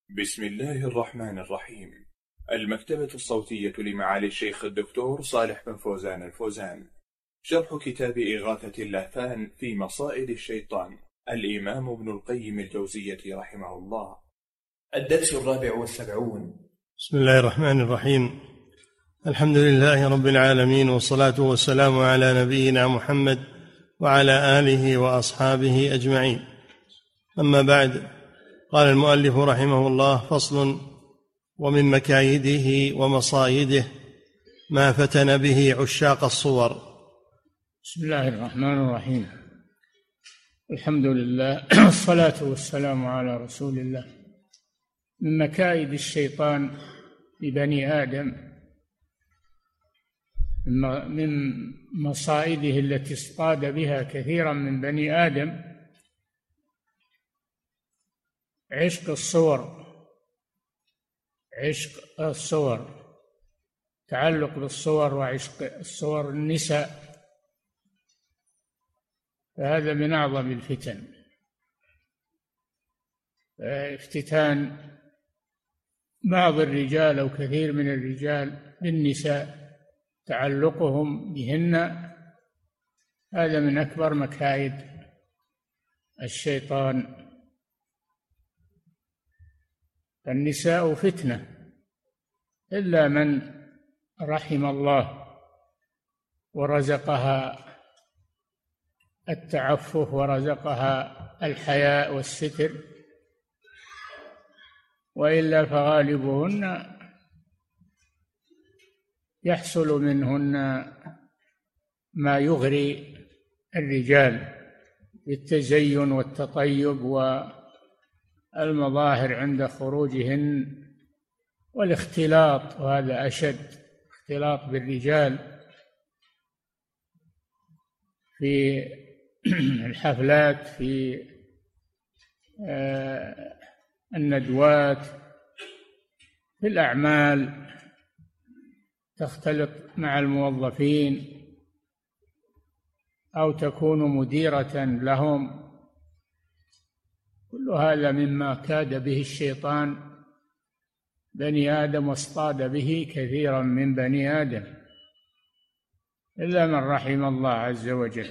بسم الله الرحمن الرحيم. المكتبة الصوتية لمعالي الشيخ الدكتور صالح بن فوزان الفوزان. شرح كتاب إغاثة اللهفان في مصائد الشيطان، الإمام ابن القيم الجوزية رحمه الله. الدرس 74. بسم الله الرحمن الرحيم. الحمد لله رب العالمين، والصلاة والسلام على نبينا محمد وعلى آله وأصحابه أجمعين. أما بعد، قال المؤلف رحمه الله: فصل: ومن مكايده ومصايده ما فتن به عشاق الصور. بسم الله الرحمن الرحيم. الحمد لله والصلاة والسلام على رسول الله. من مكايد الشيطان لبني آدم، من مصائده التي اصطاد بها كثيرا من بني آدم عشق الصور، تعلق بالصور وعشق الصور، النساء، فهذا من أعظم الفتن. افتتان بعض الرجال أو كثير من الرجال بالنساء، تعلقهم بهن، هذا من أكبر مكايد الشيطان. النساء فتنة إلا من رحم الله ورزقها التعفف ورزقها الحياء والستر، وإلا فغالبهن يحصل منهن ما يغري الرجال بالتزين والتطيب والمظاهر عند خروجهن والاختلاط، وهذا أشد، اختلاط بالرجال في الحفلات، في الندوات، في الأعمال، تختلط مع الموظفين أو تكون مديرة لهم. كل هذا مما كاد به الشيطان بني آدم واصطاد به كثيرا من بني آدم إلا من رحم الله عز وجل.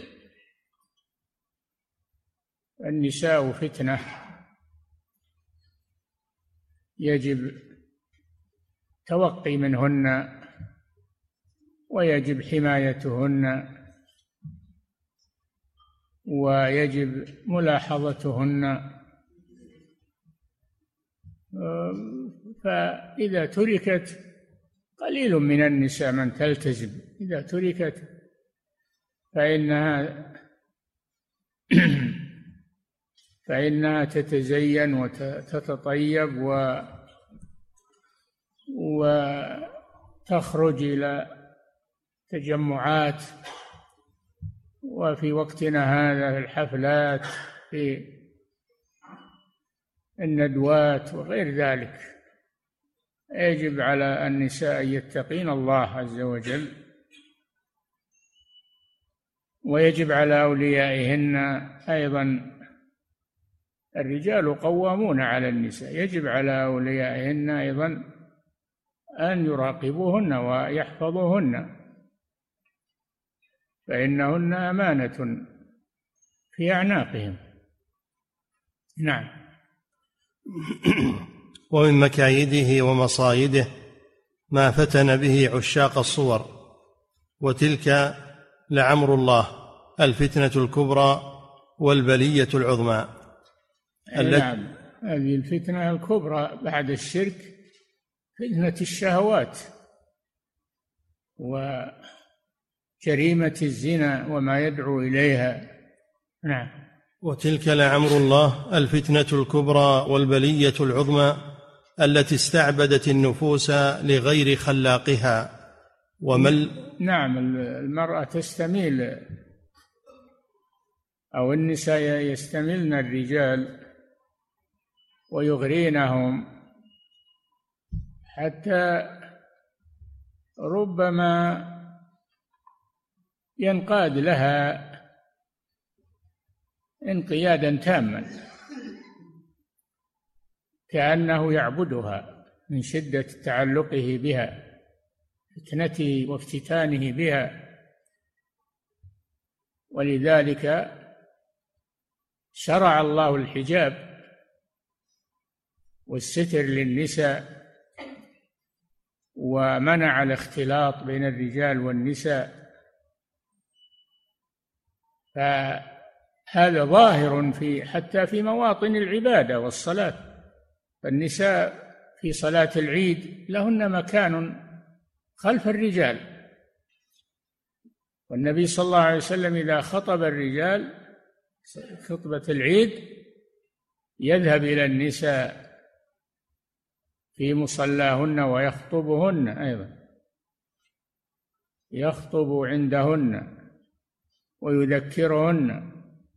النساء فتنة، يجب توقي منهن ويجب حمايتهن ويجب ملاحظتهن، فإذا تركت، قليل من النساء من تلتزم، إذا تركت فإنها تتزين وتتطيب وتخرج إلى تجمعات، وفي وقتنا هذا في الحفلات، في الندوات وغير ذلك. يجب على النساء أن يتقين الله عز وجل، ويجب على أوليائهن أيضا. الرجال قوامون على النساء، يجب على أوليائهن أيضا أن يراقبوهن ويحفظوهن، فإنهن أمانة في أعناقهم. نعم. ومن مكايده ومصايده ما فتن به عشاق الصور، وتلك لعمر الله الفتنة الكبرى والبلية العظمى. نعم، هذه الفتنة الكبرى بعد الشرك، فتنة الشهوات وجريمة الزنا وما يدعو إليها. نعم. وتلك لعمر الله الفتنة الكبرى والبلية العظمى التي استعبدت النفوس لغير خلاقها. نعم، المرأة تستميل، أو النساء يستملن الرجال ويغرينهم، حتى ربما ينقاد لها انقيادا تاما، كأنه يعبدها من شدة تعلقه بها، فتنته وافتتانه بها. ولذلك شرع الله الحجاب والستر للنساء، ومنع الاختلاط بين الرجال والنساء. فهذا ظاهر حتى في مواطن العبادة والصلاة. فالنساء في صلاة العيد لهن مكان خلف الرجال، والنبي صلى الله عليه وسلم إذا خطب الرجال خطبة العيد يذهب إلى النساء في مصلاهن ويخطبهن أيضا، يخطب عندهن ويذكرهن،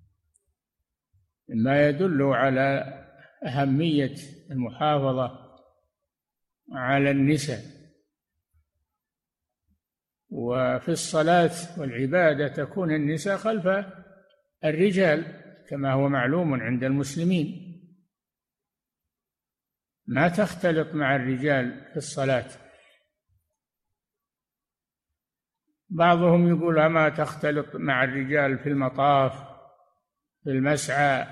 مما يدل على أهمية المحافظة على النساء. وفي الصلاة والعبادة تكون النساء خلف الرجال كما هو معلوم عند المسلمين، ما تختلط مع الرجال في الصلاة. بعضهم يقول أما تختلط مع الرجال في المطاف في المسعى.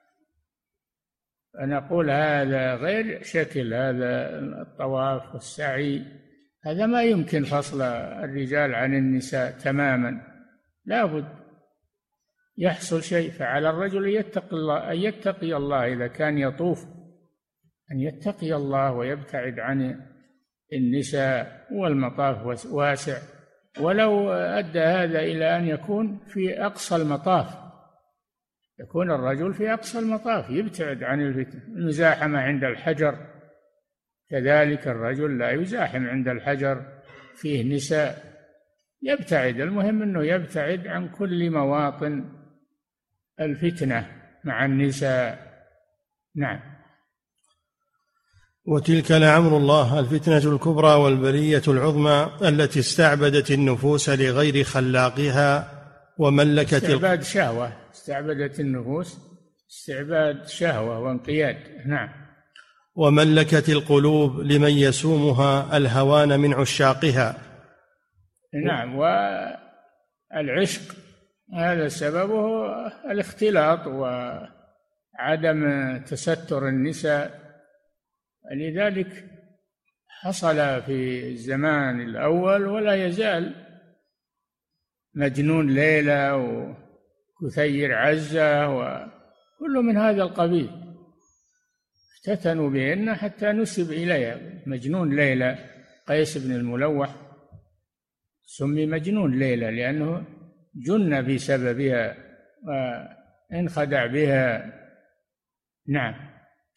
أنا أقول هذا غير شكل، هذا الطواف والسعي هذا ما يمكن فصل الرجال عن النساء تماما، لا بد يحصل شيء. فعلى الرجل أن يتقي الله إذا كان يطوف، أن يتقي الله ويبتعد عن النساء، والمطاف واسع. ولو أدى هذا إلى أن يكون في أقصى المطاف، يكون الرجل في أقصى المطاف يبتعد عن المزاحمة عند الحجر، كذلك الرجل لا يزاحم عند الحجر فيه نساء، يبتعد. المهم أنه يبتعد عن كل مواطن الفتنة مع النساء. نعم. وتلك لعمر الله الفتنة الكبرى والبلية العظمى التي استعبدت النفوس لغير خلاقها وملكت استعبدت النفوس استعباد شهوة وانقياد. نعم. وملكت القلوب لمن يسومها الهوان من عشاقها. نعم. والعشق هذا سببه الاختلاط وعدم تستر النساء. لذلك حصل في الزمان الأول ولا يزال مجنون ليلى وكثير عزة وكل من هذا القبيل، افتتنوا بهن حتى نسب إليها. مجنون ليلى قيس بن الملوح سمي مجنون ليلى لأنه جن بسببها وانخدع بها. نعم.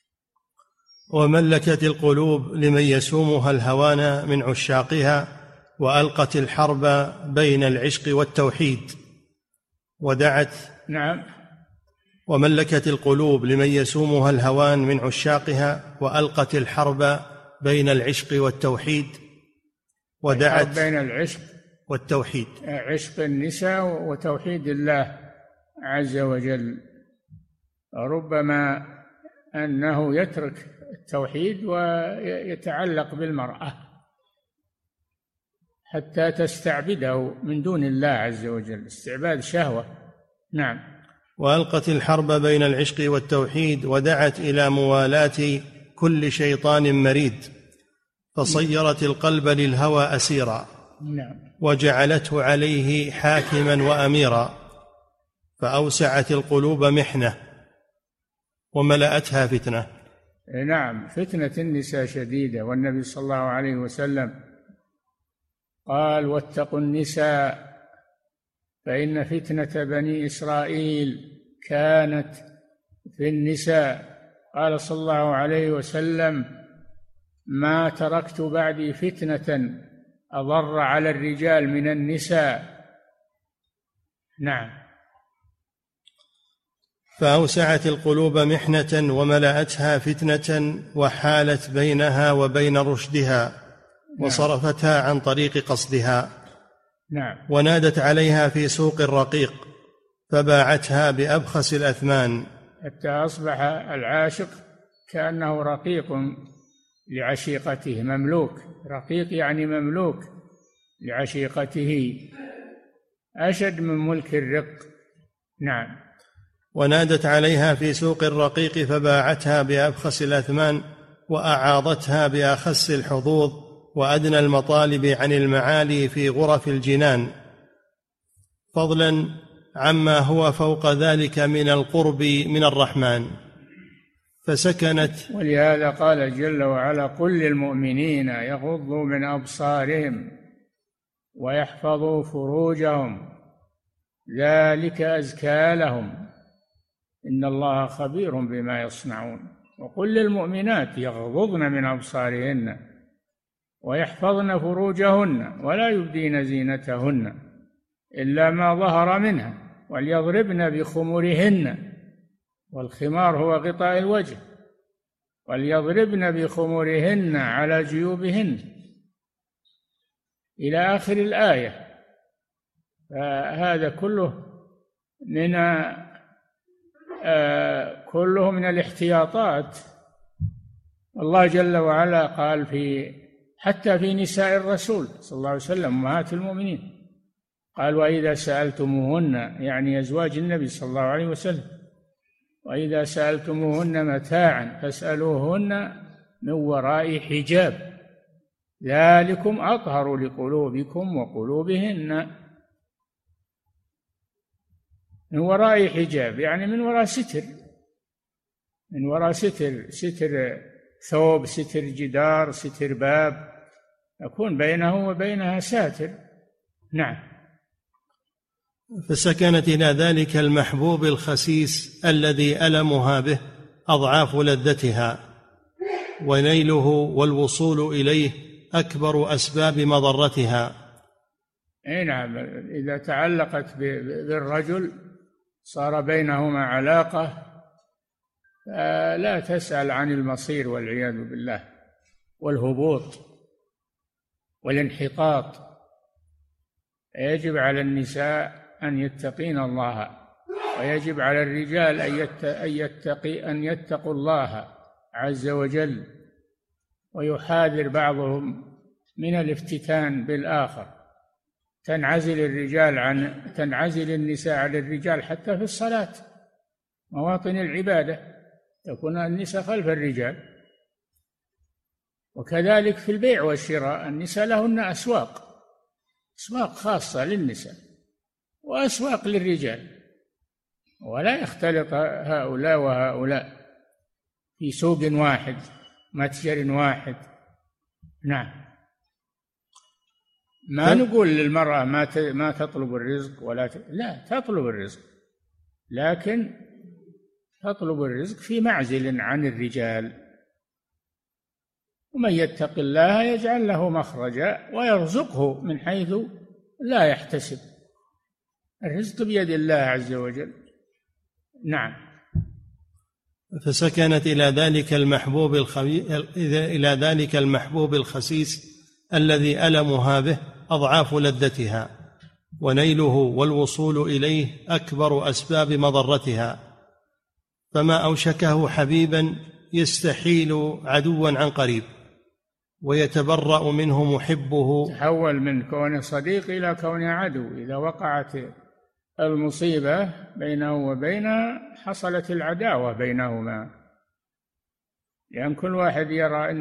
وملكت القلوب لمن يسومها الهوان من عشاقها وألقت الحرب بين العشق والتوحيد ودعت. نعم. وملكت القلوب لمن يسومها الهوان من عشاقها وألقت الحرب بين العشق والتوحيد ودعت بين العشق والتوحيد، عشق النساء وتوحيد الله عز وجل. ربما أنه يترك التوحيد ويتعلق بالمرأة حتى تستعبده من دون الله عز وجل، استعباد شهوة. نعم. وألقت الحرب بين العشق والتوحيد ودعت إلى موالاة كل شيطان مريد فصيرت القلب للهوى أسيرا. نعم. وجعلته عليه حاكما وأميرا فأوسعت القلوب محنة وملأتها فتنة. نعم. فتنة النساء شديدة، والنبي صلى الله عليه وسلم قال واتقوا النساء فإن فتنة بني إسرائيل كانت في النساء. قال صلى الله عليه وسلم ما تركت بعدي فتنة أضر على الرجال من النساء. نعم. فأوسعت القلوب محنة وملأتها فتنة وحالت بينها وبين رشدها وصرفتها عن طريق قصدها. نعم. ونادت عليها في سوق الرقيق فباعتها بأبخس الأثمان حتى أصبح العاشق كأنه رقيق لعشيقته، مملوك، رقيق يعني مملوك لعشيقته، أشد من ملك الرق. نعم. ونادت عليها في سوق الرقيق فباعتها بأبخس الأثمان، وأعاضتها بأخس الحظوظ وأدنى المطالب عن المعالي في غرف الجنان، فضلا عما هو فوق ذلك من القرب من الرحمن. فسكنت. ولهذا قال جل وعلا: قل للمؤمنين يغضوا من أبصارهم ويحفظوا فروجهم ذلك أزكى لهم إن الله خبير بما يصنعون. وقل للمؤمنات يغضضن من أبصارهن ويحفظن فروجهن ولا يبدين زينتهن إلا ما ظهر منها وليضربن بخمرهن، والخمار هو غطاء الوجه، وليضربن بخمرهن على جيوبهن إلى آخر الآية. فهذا كله من الاحتياطات. الله جل وعلا قال حتى في نساء الرسول صلى الله عليه وسلم أمهات المؤمنين، قال: وإذا سألتموهن، يعني أزواج النبي صلى الله عليه وسلم، وإذا سألتموهن متاعا فاسألوهن من وراء حجاب ذلكم أطهر لقلوبكم وقلوبهن. من وراء حجاب يعني من وراء ستر، من وراء ستر ثوب، ستر جدار، ستر باب، يكون بينه وبينها ساتر. نعم. فسكنت إلى ذلك المحبوب الخسيس الذي ألمها به أضعاف لذتها، ونيله والوصول إليه أكبر أسباب مضرتها. نعم. إذا تعلقت بالرجل صار بينهما علاقة، لا تسأل عن المصير والعياذ بالله، والهبوط والانحطاط. يجب على النساء أن يتقين الله، ويجب على الرجال أن يتقوا الله عز وجل، ويحاذر بعضهم من الافتتان بالآخر. تنعزل النساء عن الرجال حتى في الصلاة، مواطن العبادة تكون النساء خلف الرجال. وكذلك في البيع والشراء، النساء لهن أسواق خاصة للنساء وأسواق للرجال، ولا يختلط هؤلاء وهؤلاء في سوق واحد، متجر واحد. نعم. ما نقول للمرأة ما تطلب الرزق لا، تطلب الرزق، لكن تطلب الرزق في معزل عن الرجال. ومن يتق الله يجعل له مخرجا ويرزقه من حيث لا يحتسب. الرزق بيد الله عز وجل. نعم. فسكنت إلى ذلك المحبوب الخسيس الذي ألمها به أضعاف لذتها، ونيله والوصول إليه أكبر أسباب مضرتها. فما أوشكه حبيبا يستحيل عدوا عن قريب، ويتبرأ منه محبه. تحول من كون صديق إلى كون عدو. إذا وقعت المصيبة بينه وبينها حصلت العداوة بينهما، لأن كل واحد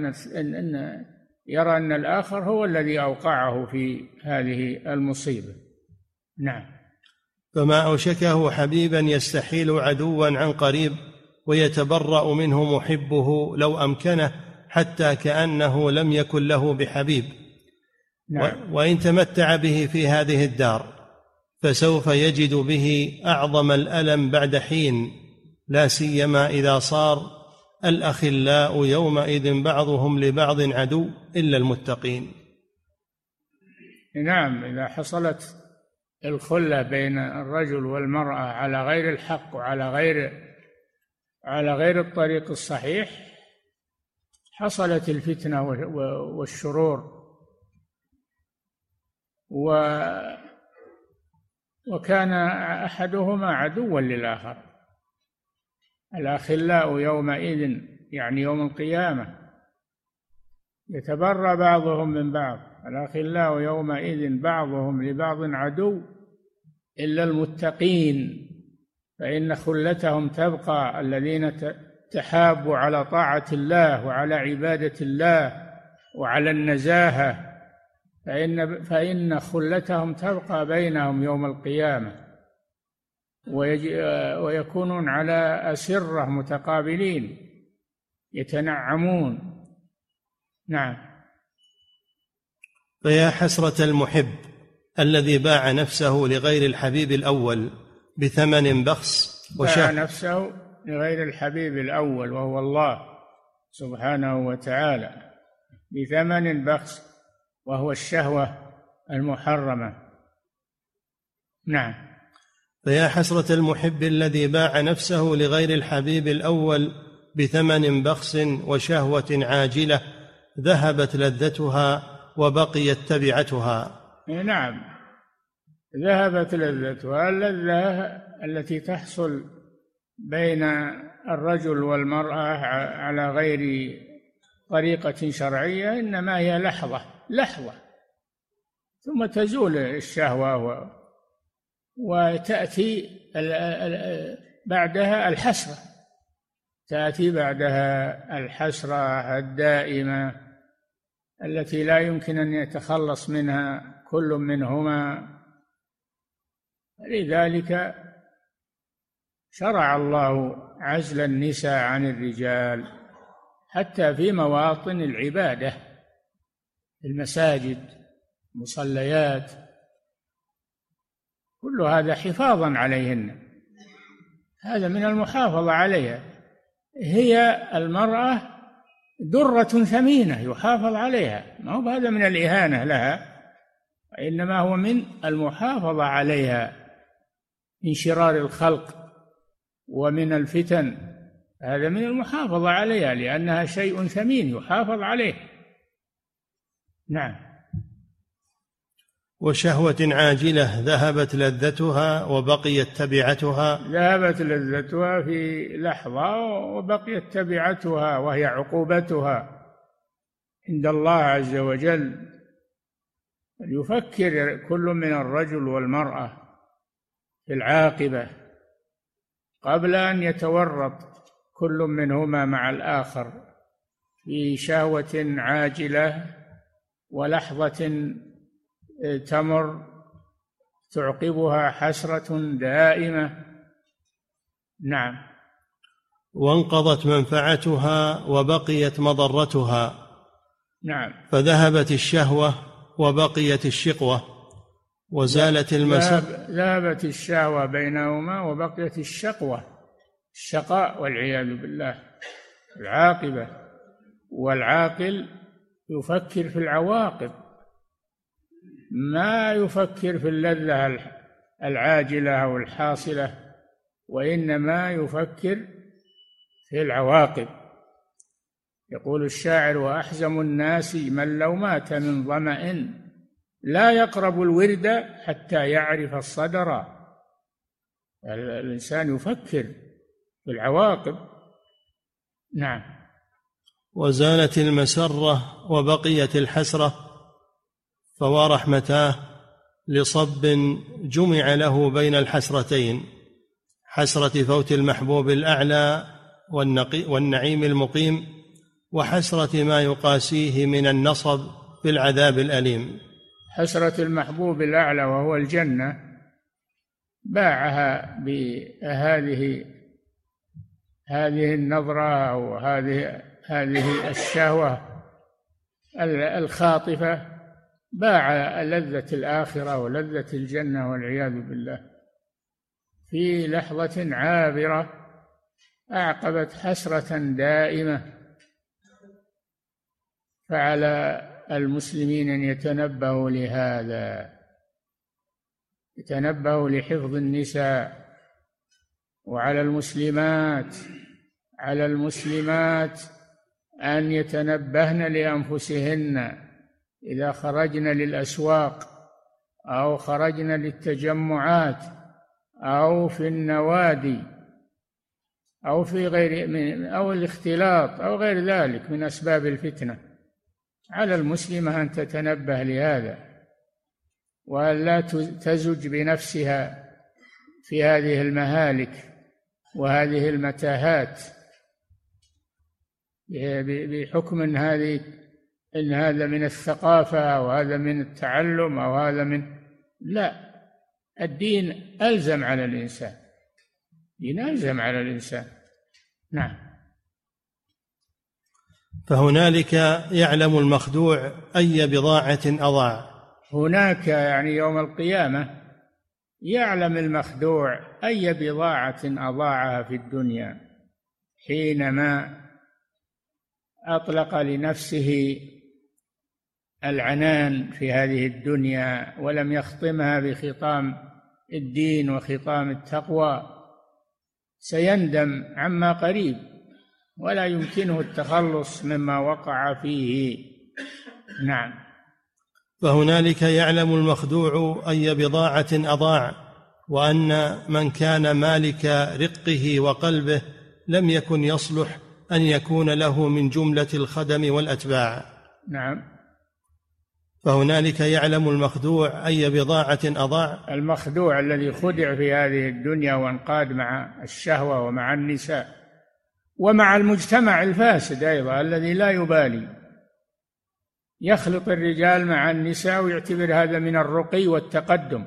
يرى أن الآخر هو الذي أوقعه في هذه المصيبة. نعم. فما أوشكه حبيبا يستحيل عدوا عن قريب، ويتبرأ منه محبه لو أمكنه، حتى كأنه لم يكن له بحبيب. نعم. وإن تمتع به في هذه الدار فسوف يجد به أعظم الألم بعد حين، لا سيما إذا صار الأخلاء يومئذ بعضهم لبعض عدو إلا المتقين. نعم. إذا حصلت الخلة بين الرجل والمرأة على غير الحق وعلى غير الطريق الصحيح، حصلت الفتنة والشرور، وكان أحدهما عدوا للآخر. الأخلاء يومئذ يعني يوم القيامة يتبرأ بعضهم من بعض، الأخلاء يومئذ بعضهم لبعض عدو إلا المتقين فإن خلتهم تبقى، الذين تحابوا على طاعة الله وعلى عبادة الله وعلى النزاهة فإن خلتهم تبقى بينهم يوم القيامة، ويكونون على أسرة متقابلين يتنعمون. نعم. فيا حسرة المحب الذي باع نفسه لغير الحبيب الأول بثمن بخس باع نفسه لغير الحبيب الأول وهو الله سبحانه وتعالى بثمن بخس وهو الشهوة المحرمة. نعم. فيا حسرة المحب الذي باع نفسه لغير الحبيب الأول بثمن بخس وشهوة عاجلة ذهبت لذتها وبقيت تبعتها. نعم، ذهبت لذتها، اللذة التي تحصل بين الرجل والمرأة على غير طريقة شرعية إنما هي لحظة ثم تزول الشهوة وتأتي بعدها الحسرة، تأتي بعدها الحسرة الدائمة التي لا يمكن أن يتخلص منها كل منهما. لذلك شرع الله عزل النساء عن الرجال حتى في مواطن العبادة، المساجد، مصليات، كل هذا حفاظا عليهن، هذا من المحافظة عليها. هي المرأة درة ثمينة يحافظ عليها، ما هو هذا من الإهانة لها، وإنما هو من المحافظة عليها من شرار الخلق ومن الفتن، هذا من المحافظة عليها لأنها شيء ثمين يحافظ عليه. نعم. وشهوة عاجلة ذهبت لذتها وبقيت تبعتها. ذهبت لذتها في لحظة وبقيت تبعتها وهي عقوبتها عند الله عز وجل. يفكر كل من الرجل والمرأة في العاقبة قبل أن يتورط كل منهما مع الآخر في شهوة عاجلة ولحظة تمر تعقبها حسرة دائمة. نعم. وانقضت منفعتها وبقيت مضرتها. نعم. فذهبت الشهوة وبقيت الشقوة وزالت ذهبت الشهوة بينهما وبقيت الشقوة، الشقاء والعياذ بالله، العاقبة. والعاقل يفكر في العواقب، ما يفكر في اللذة العاجلة أو الحاصلة، وإنما يفكر في العواقب. يقول الشاعر: وأحزم الناس من لو مات من ظمأ لا يقرب الورد حتى يعرف الصدر. الإنسان يفكر في العواقب. نعم. وزالت المسرة وبقيت الحسرة، فوا رحمتاه لصب جمع له بين الحسرتين، حسرة فوت المحبوب الأعلى والنعيم المقيم، وحسرة ما يقاسيه من النصب في العذاب الأليم. حسرة المحبوب الأعلى وهو الجنة باعها بهذه النظرة أو هذه الشهوة الخاطفة، باع لذة الآخرة ولذة الجنة والعياذ بالله في لحظة عابرة أعقبت حسرة دائمة. فعلى المسلمين أن يتنبهوا لهذا، يتنبهوا لحفظ النساء، وعلى المسلمات أن يتنبهن لأنفسهن إذا خرجن للأسواق أو خرجن للتجمعات أو في النوادي، أو في غير أو الاختلاط أو غير ذلك من أسباب الفتنة. على المسلمة أن تتنبه لهذا، وأن لا تزج بنفسها في هذه المهالك وهذه المتاهات بحكم إن هذا من الثقافة أو هذا من التعلم أو هذا من، لا، الدين ألزم على الإنسان، الدين ألزم على الإنسان. نعم. فهنالك يعلم المخدوع أي بضاعة أضاع. هناك يعني يوم القيامة يعلم المخدوع أي بضاعة أضاعها في الدنيا حينما أطلق لنفسه العنان في هذه الدنيا ولم يخطمها بخطام الدين وخطام التقوى، سيندم عما قريب ولا يمكنه التخلص مما وقع فيه. نعم. فهنالك يعلم المخدوع أي بضاعة أضاع، وأن من كان مالك رقه وقلبه لم يكن يصلح أن يكون له من جملة الخدم والأتباع. نعم. فهنالك يعلم المخدوع أي بضاعة أضاع. المخدوع الذي خدع في هذه الدنيا وانقاد مع الشهوة ومع النساء ومع المجتمع الفاسد أيضا الذي لا يبالي، يخلط الرجال مع النساء ويعتبر هذا من الرقي والتقدم،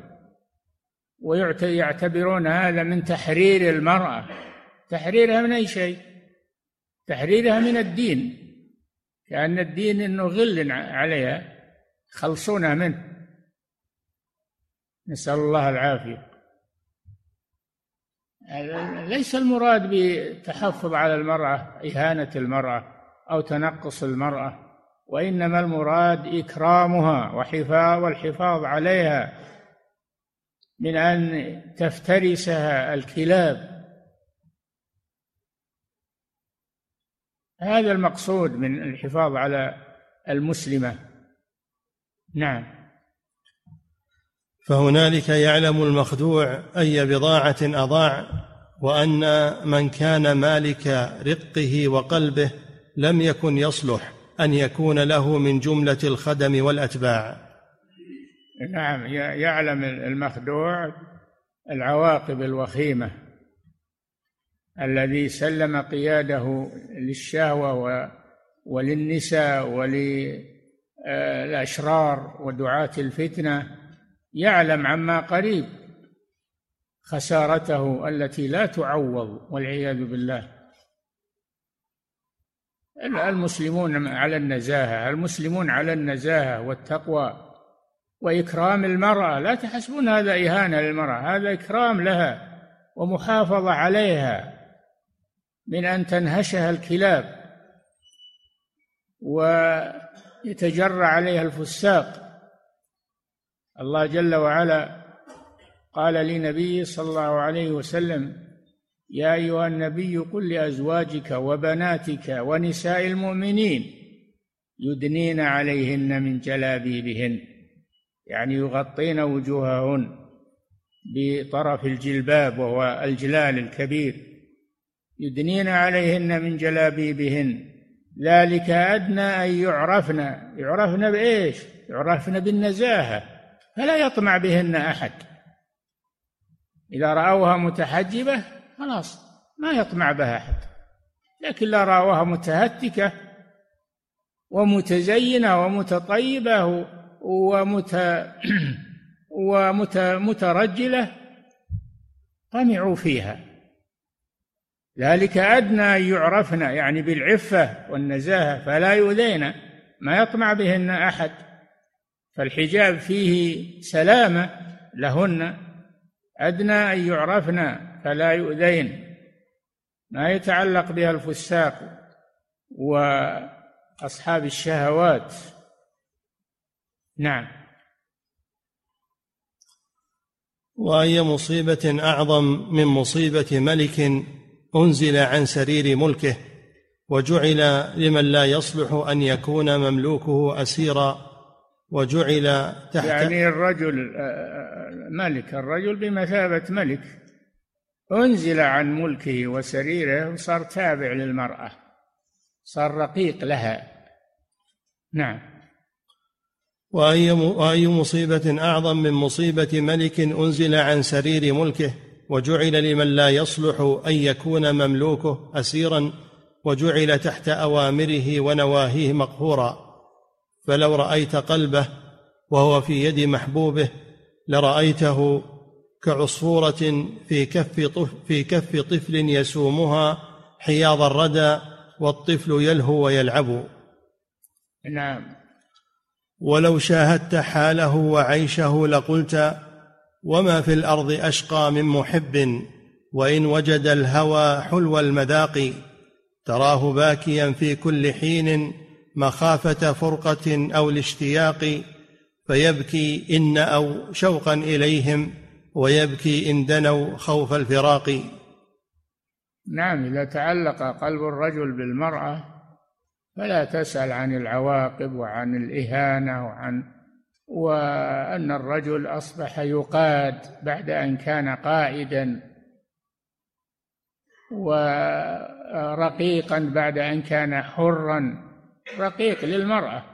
ويعتبرون هذا من تحرير المرأة. تحريرها من أي شيء؟ تحريرها من الدين، كأن الدين إنه غل عليها، خلصونها منه، نسأل الله العافية. ليس المراد بالتحفظ على المرأة إهانة المرأة أو تنقص المرأة، وإنما المراد إكرامها والحفاظ عليها من أن تفترسها الكلاب. هذا المقصود من الحفاظ على المسلمة. نعم. فهنالك يعلم المخدوع أي بضاعة أضاع، وأن من كان مالك رقه وقلبه لم يكن يصلح أن يكون له من جملة الخدم والأتباع. نعم. يعلم المخدوع العواقب الوخيمة، الذي سلم قياده للشهوة وللنساء وللأشرار ودعاة الفتنة، يعلم عما قريب خسارته التي لا تعوض والعياذ بالله. المسلمون على النزاهة، المسلمون على النزاهة والتقوى وإكرام المرأة. لا تحسبون هذا إهانة للمرأة، هذا إكرام لها ومحافظة عليها من أن تنهشها الكلاب ويتجرى عليها الفساق. الله جل وعلا قال لنبيه صلى الله عليه وسلم: يا أيها النبي قل لأزواجك وبناتك ونساء المؤمنين يدنين عليهن من جلابيبهن، يعني يغطين وجوههن بطرف الجلباب وهو الجلال الكبير، يدنين عليهن من جلابيبهن ذلك أدنى أن يعرفن بإيش؟ يعرفن بالنزاهة، فلا يطمع بهن أحد. إذا رأوها متحجبة خلاص ما يطمع بها أحد، لكن لا رأوها متهتكة ومتزينة ومتطيبة ومترجلة طمعوا فيها. ذلك أدنى أن يعرفن، يعني بالعفة والنزاهة، فلا يؤذين، ما يطمع بهن أحد. فالحجاب فيه سلامة لهن، أدنى أن يعرفن فلا يؤذين، ما يتعلق بها الفساق وأصحاب الشهوات. نعم. وأي مصيبة أعظم من مصيبة ملك أنزل عن سرير ملكه وجعل لمن لا يصلح أن يكون مملوكه أسيرا، وجعل تحت، يعني الرجل ملك، الرجل بمثابة ملك أنزل عن ملكه وسريره وصار تابع للمرأة، صار رقيق لها. نعم. وأي مصيبة أعظم من مصيبة ملك أنزل عن سرير ملكه وجعل لمن لا يصلح أن يكون مملوكه أسيرا، وجعل تحت أوامره ونواهيه مقهورا. فلو رأيت قلبه وهو في يد محبوبه لرأيته كعصفورة في كف طفل يسومها حياض الردى والطفل يلهو ويلعب. نعم. ولو شاهدت حاله وعيشه لقلت وما في الأرض أشقى من محب، وإن وجد الهوى حلو المذاق، تراه باكيا في كل حين مخافة فرقة أو الاشتياق، فيبكي إن أو شوقا إليهم، ويبكي إن دنوا خوف الفراق. نعم. إذا تعلق قلب الرجل بالمرأة فلا تسأل عن العواقب وعن الإهانة وأن الرجل أصبح يقاد بعد أن كان قائدا، ورقيقا بعد أن كان حرا. رقيق للمرأة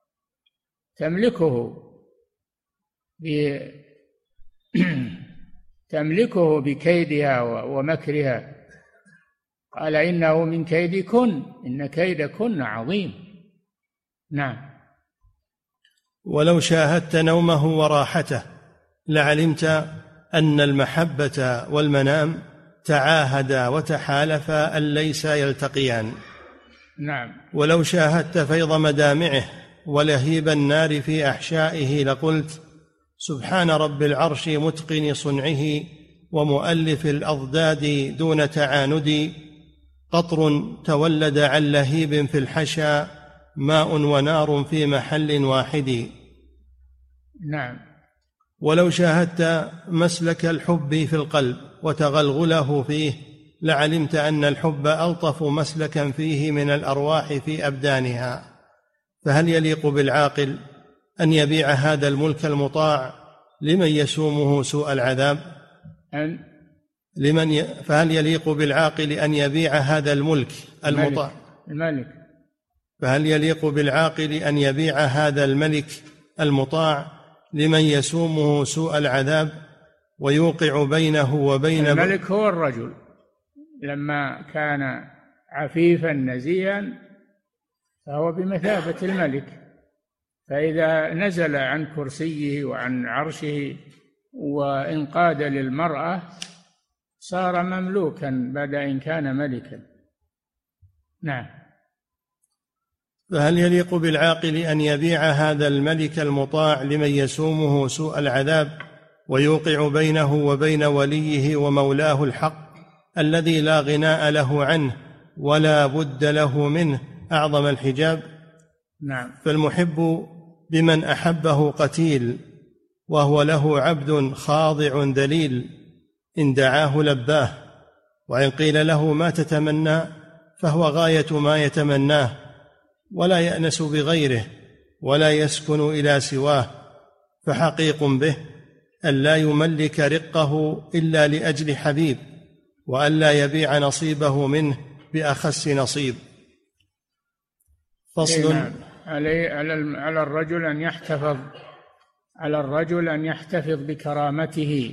تملكه بكيدها ومكرها. قال إنه من كيدكن، إن كيدكن عظيم. نعم. ولو شاهدت نومه وراحته لعلمت أن المحبة والمنام تعاهدا وتحالفا أن ليسا يلتقيان. نعم. ولو شاهدت فيض مدامعه ولهيب النار في أحشائه لقلت سبحان رب العرش متقن صنعه ومؤلف الأضداد دون تعاند، قطر تولد عن لهيب في الحشا، ماء ونار في محل واحد. نعم. ولو شاهدت مسلك الحب في القلب وتغلغله فيه لعلمت أن الحب ألطف مسلكا فيه من الأرواح في أبدانها. فهل يليق بالعاقل أن يبيع هذا الملك المطاع لمن يسومه سوء العذاب؟ فهل يليق بالعاقل أن يبيع هذا الملك المطاع؟ فهل يليق بالعاقل أن يبيع هذا الملك المطاع لمن يسومه سوء العذاب ويوقع بينه وبين الملك هو الرجل لما كان عفيفا نزيها فهو بمثابة الملك، فإذا نزل عن كرسيه وعن عرشه وانقاد للمرأة صار مملوكا بعد إن كان ملكا. نعم. فهل يليق بالعاقل أن يبيع هذا الملك المطاع لمن يسومه سوء العذاب ويوقع بينه وبين وليه ومولاه الحق الذي لا غناء له عنه ولا بد له منه أعظم الحجاب؟ نعم. فالمحب بمن أحبه قتيل، وهو له عبد خاضع ذليل، إن دعاه لباه، وإن قيل له ما تتمنى فهو غاية ما يتمناه، ولا يأنس بغيره ولا يسكن إلى سواه، فحقيق به أن لا يملك رقه إلا لأجل حبيب، وأن لا يبيع نصيبه منه بأخس نصيب. فصل. على الرجل أن يحتفظ بكرامته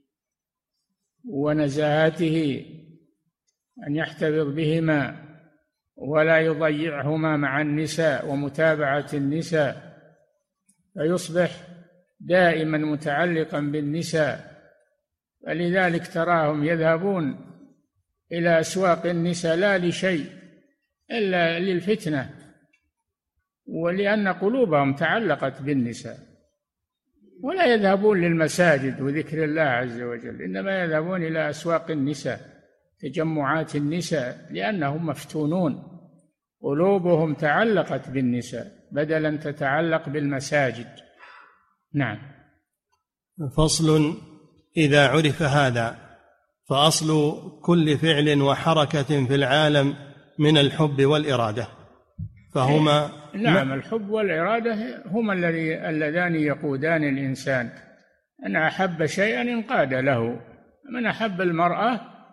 ونزاهته، أن يحتفظ بهما ولا يضيعهما مع النساء ومتابعة النساء، فيصبح دائما متعلقا بالنساء. فلذلك تراهم يذهبون إلى أسواق النساء لا لشيء إلا للفتنة، ولأن قلوبهم تعلقت بالنساء، ولا يذهبون للمساجد وذكر الله عز وجل، إنما يذهبون إلى أسواق النساء، تجمعات النساء، لأنهم مفتونون، قلوبهم تعلقت بالنساء بدلا تتعلق بالمساجد. نعم. فصل. إذا عرف هذا فأصل كل فعل وحركة في العالم من الحب والإرادة، فهما نعم. الحب والإرادة هما اللذان يقودان الإنسان. أن أحب شيئا انقاد له. من أحب المرأة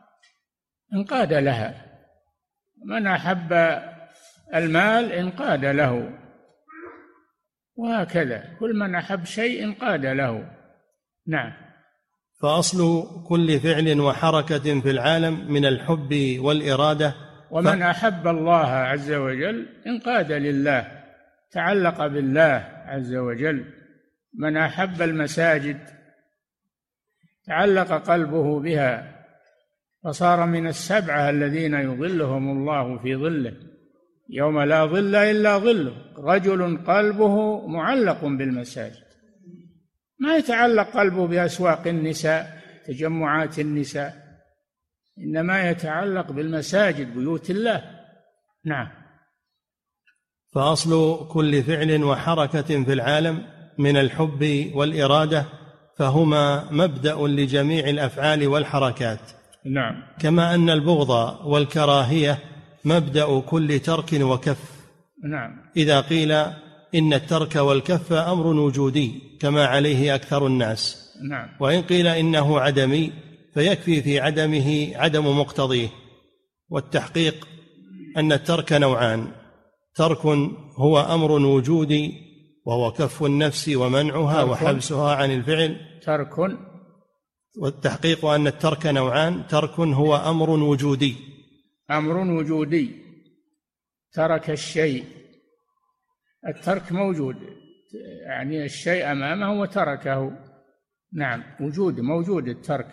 انقاد لها. من أحب المال انقاد له، وهكذا كل من أحب شيء انقاد له. نعم. فأصل كل فعل وحركة في العالم من الحب والإرادة. ومن أحب الله عز وجل انقاد لله، تعلق بالله عز وجل. من أحب المساجد تعلق قلبه بها، فصار من السبعة الذين يظلهم الله في ظله يوم لا ظل إلا ظله. رجل قلبه معلق بالمساجد، ما يتعلق قلبه بأسواق النساء، تجمعات النساء، إنما يتعلق بالمساجد، بيوت الله. نعم. فأصل كل فعل وحركة في العالم من الحب والإرادة، فهما مبدأ لجميع الأفعال والحركات. نعم. كما أن البغض والكراهية مبدأ كل ترك وكف. نعم. إذا قيل إن الترك والكف أمر وجودي كما عليه أكثر الناس. نعم. وإن قيل إنه عدمي فيكفي في عدمه عدم مقتضيه. والتحقيق أن الترك نوعان: ترك هو أمر وجودي وهو كف النفس ومنعها وحبسها عن الفعل. ترك. والتحقيق أن الترك نوعان: ترك هو أمر وجودي، أمر وجودي، ترك الشيء. الترك موجود، يعني الشيء أمامه وتركه. نعم، وجود، موجود الترك،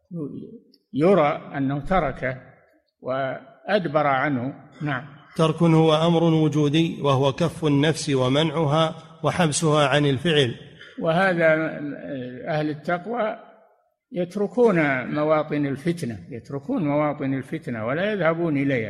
يرى أنه تركه وأدبر عنه. نعم. ترك هو أمر وجودي وهو كف النفس ومنعها وحبسها عن الفعل. وهذا أهل التقوى يتركون مواطن الفتنة، يتركون مواطن الفتنة ولا يذهبون إليها.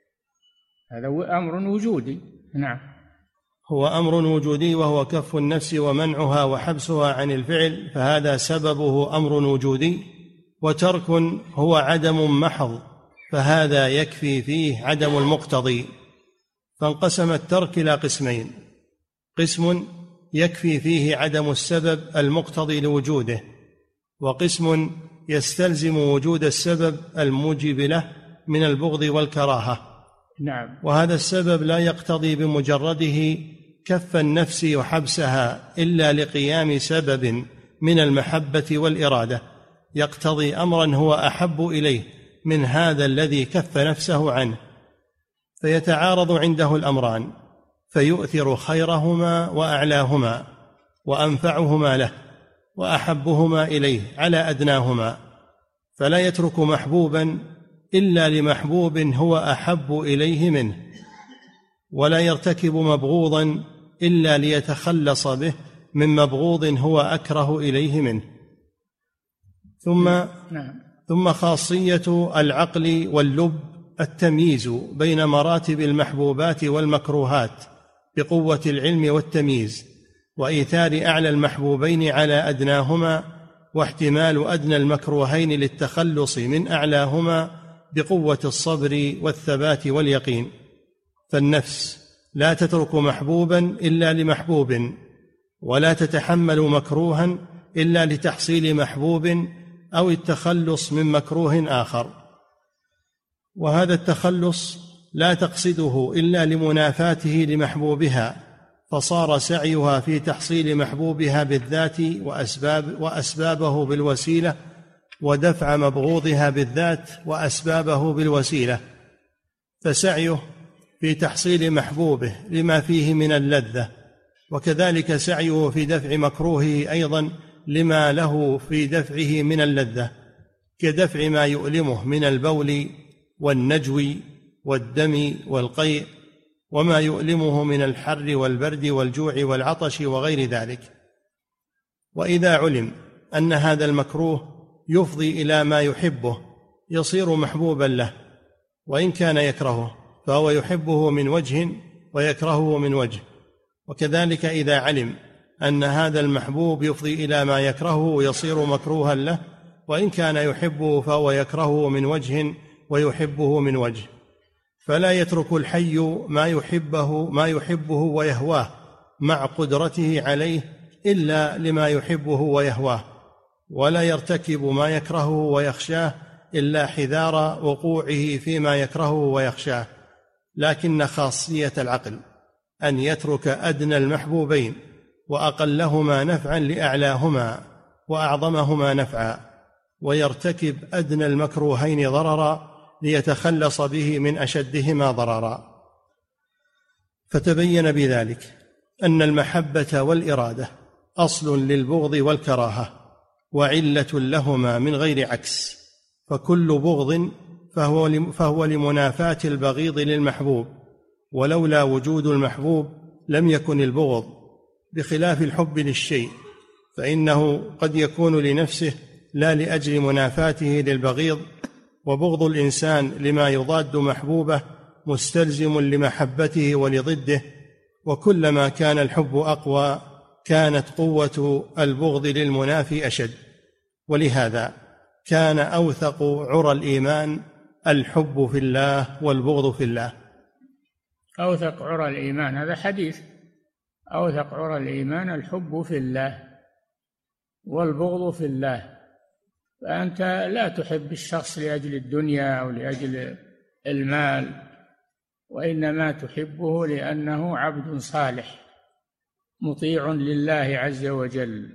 هذا أمر وجودي. نعم. هو أمر وجودي وهو كف النفس ومنعها وحبسها عن الفعل، فهذا سببه أمر وجودي. وترك هو عدم محض، فهذا يكفي فيه عدم المقتضي. فانقسم الترك إلى قسمين: قسم يكفي فيه عدم السبب المقتضي لوجوده، وقسم يستلزم وجود السبب الموجب له من البغض والكراهة. نعم. وهذا السبب لا يقتضي بمجرده كف النفس وحبسها إلا لقيام سبب من المحبة والإرادة يقتضي أمرا هو أحب إليه من هذا الذي كف نفسه عنه، فيتعارض عنده الأمران، فيؤثر خيرهما وأعلاهما وأنفعهما له وأحبهما إليه على أدناهما، فلا يترك محبوبا إلا لمحبوب هو أحب إليه منه، ولا يرتكب مبغوضا إلا ليتخلص به من مبغوض هو أكره إليه منه. ثم خاصية العقل واللب التمييز بين مراتب المحبوبات والمكروهات بقوة العلم والتمييز، وإيثار أعلى المحبوبين على أدناهما، واحتمال أدنى المكروهين للتخلص من أعلاهما بقوة الصبر والثبات واليقين. فالنفس لا تترك محبوبا إلا لمحبوب، ولا تتحمل مكروها إلا لتحصيل محبوب أو التخلص من مكروه آخر. وهذا التخلص لا تقصده إلا لمنافاته لمحبوبها، فصار سعيها في تحصيل محبوبها بالذات وأسبابه بالوسيلة، ودفع مبغوضها بالذات وأسبابه بالوسيلة. فسعيه في تحصيل محبوبه لما فيه من اللذة، وكذلك سعيه في دفع مكروهه أيضا لما له في دفعه من اللذة، كدفع ما يؤلمه من البول والنجو والدم والقيء، وما يؤلمه من الحر والبرد والجوع والعطش وغير ذلك. وإذا علم أن هذا المكروه يفضي إلى ما يحبه يصير محبوبا له، وإن كان يكرهه فهو يحبه من وجه ويكرهه من وجه. وكذلك إذا علم أن هذا المحبوب يفضي إلى ما يكرهه يصير مكروها له، وإن كان يحبه فهو يكرهه من وجه ويحبه من وجه. فلا يترك الحي ما يحبه ويهواه مع قدرته عليه إلا لما يحبه ويهواه، ولا يرتكب ما يكرهه ويخشاه إلا حذار وقوعه فيما يكرهه ويخشاه، لكن خاصية العقل أن يترك أدنى المحبوبين وأقلهما نفعا لأعلاهما وأعظمهما نفعا، ويرتكب أدنى المكروهين ضررا ليتخلص به من أشدهما ضررا. فتبين بذلك أن المحبة والإرادة أصل للبغض والكراهة وعلة لهما من غير عكس، فكل بغض فهو لمنافاة البغيض للمحبوب، ولولا وجود المحبوب لم يكن البغض، بخلاف الحب للشيء فإنه قد يكون لنفسه لا لأجل منافاته للبغيض، وبغض الإنسان لما يضاد محبوبه مستلزم لمحبته ولضده، وكلما كان الحب أقوى كانت قوة البغض للمنافي أشد. ولهذا كان أوثق عرى الإيمان الحب في الله والبغض في الله. أوثق عرى الإيمان، هذا حديث، أوثق عرى الإيمان الحب في الله والبغض في الله. فأنت لا تحب الشخص لأجل الدنيا أو لأجل المال، وإنما تحبه لأنه عبد صالح مطيع لله عز وجل.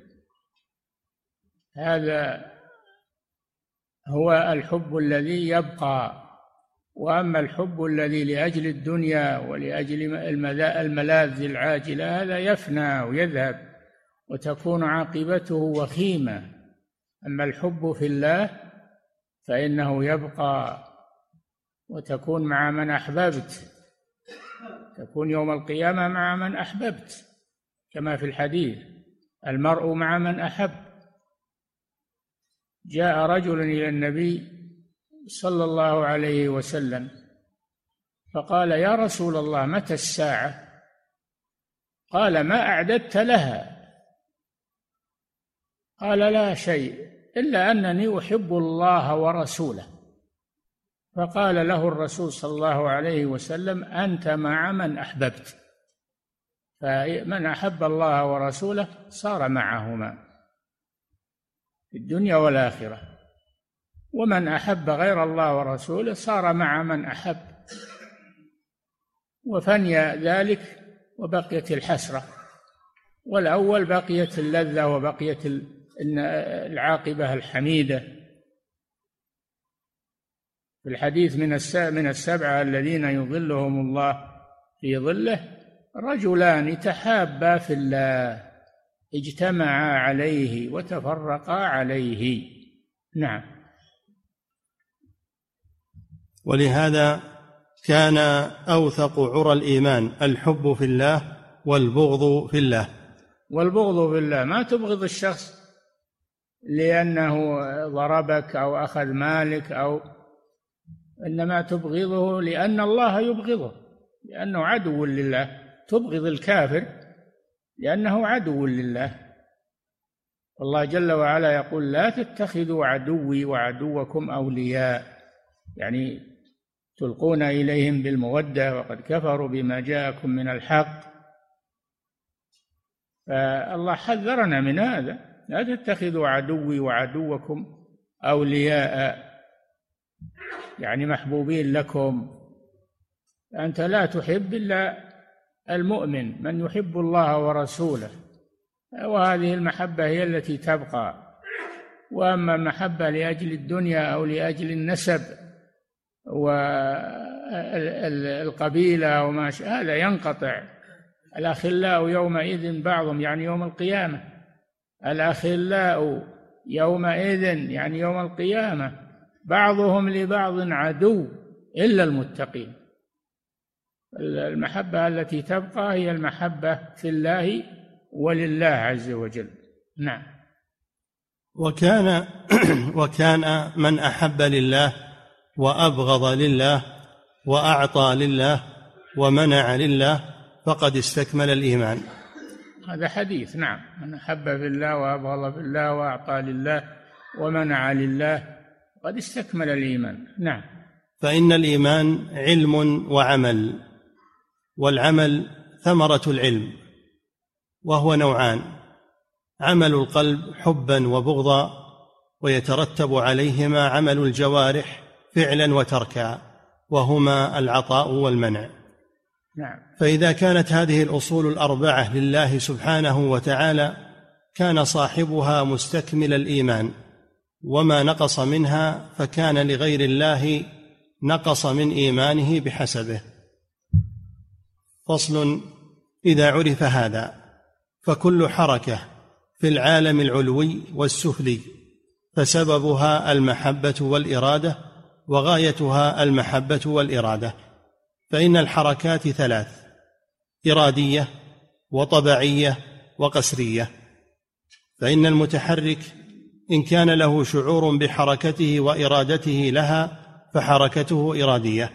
هذا هو الحب الذي يبقى. وأما الحب الذي لأجل الدنيا ولأجل الملاذ العاجلة هذا يفنى ويذهب وتكون عاقبته وخيمة. أما الحب في الله فإنه يبقى، وتكون مع من أحببت، تكون يوم القيامة مع من أحببت، كما في الحديث المرء مع من أحب. جاء رجل إلى النبي صلى الله عليه وسلم فقال: يا رسول الله متى الساعة؟ قال: ما أعددت لها؟ قال: لا شيء إلا أنني أحب الله ورسوله. فقال له الرسول صلى الله عليه وسلم: أنت مع من أحببت، فمن أحب الله ورسوله صار معهما في الدنيا والآخرة، ومن أحب غير الله ورسوله صار مع من أحب، وفني ذلك وبقيت الحسرة، والأول بقيت اللذة وبقيت العاقبة الحميدة. في الحديث من السبعة الذين يظلهم الله في ظله رجلان تحابا في الله اجتمعا عليه وتفرقا عليه. نعم. ولهذا كان أوثق عرى الإيمان الحب في الله والبغض في الله. والبغض في الله، ما تبغض الشخص لأنه ضربك أو أخذ مالك إنما تبغضه لأن الله يبغضه، لأنه عدو لله. تبغض الكافر لأنه عدو لله. والله جل وعلا يقول: لا تتخذوا عدوي وعدوكم أولياء، يعني تلقون إليهم بالمودة وقد كفروا بما جاءكم من الحق. فالله حذرنا من هذا: لا تتخذوا عدوي وعدوكم أولياء، يعني محبوبين لكم. أنت لا تحب إلا المؤمن، من يحب الله ورسوله، وهذه المحبة هي التي تبقى. وأما المحبة لأجل الدنيا أو لأجل النسب والقبيلة وما هذا ينقطع. الأخلاء يومئذ بعضهم، يعني يوم القيامة، الأخلاء يومئذ يعني يوم القيامة بعضهم لبعض عدو إلا المتقين. المحبة التي تبقى هي المحبة في الله ولله عز وجل. نعم. وكان من أحب لله وأبغض لله وأعطى لله ومنع لله فقد استكمل الإيمان. هذا حديث. نعم. من أحب في الله وأبغض في الله وأعطى لله ومنع لله قد استكمل الإيمان. نعم. فإن الإيمان علم وعمل، والعمل ثمرة العلم، وهو نوعان: عمل القلب حبا وبغضا، ويترتب عليهما عمل الجوارح فعلا وتركا، وهما العطاء والمنع. نعم. فإذا كانت هذه الأصول الأربعة لله سبحانه وتعالى كان صاحبها مستكمل الإيمان، وما نقص منها فكان لغير الله نقص من إيمانه بحسبه. فصل: إذا عرف هذا فكل حركة في العالم العلوي والسفلي فسببها المحبة والإرادة، وغايتها المحبة والإرادة. فإن الحركات ثلاث: إرادية وطبعية وقسرية. فإن المتحرك إن كان له شعور بحركته وإرادته لها فحركته إرادية،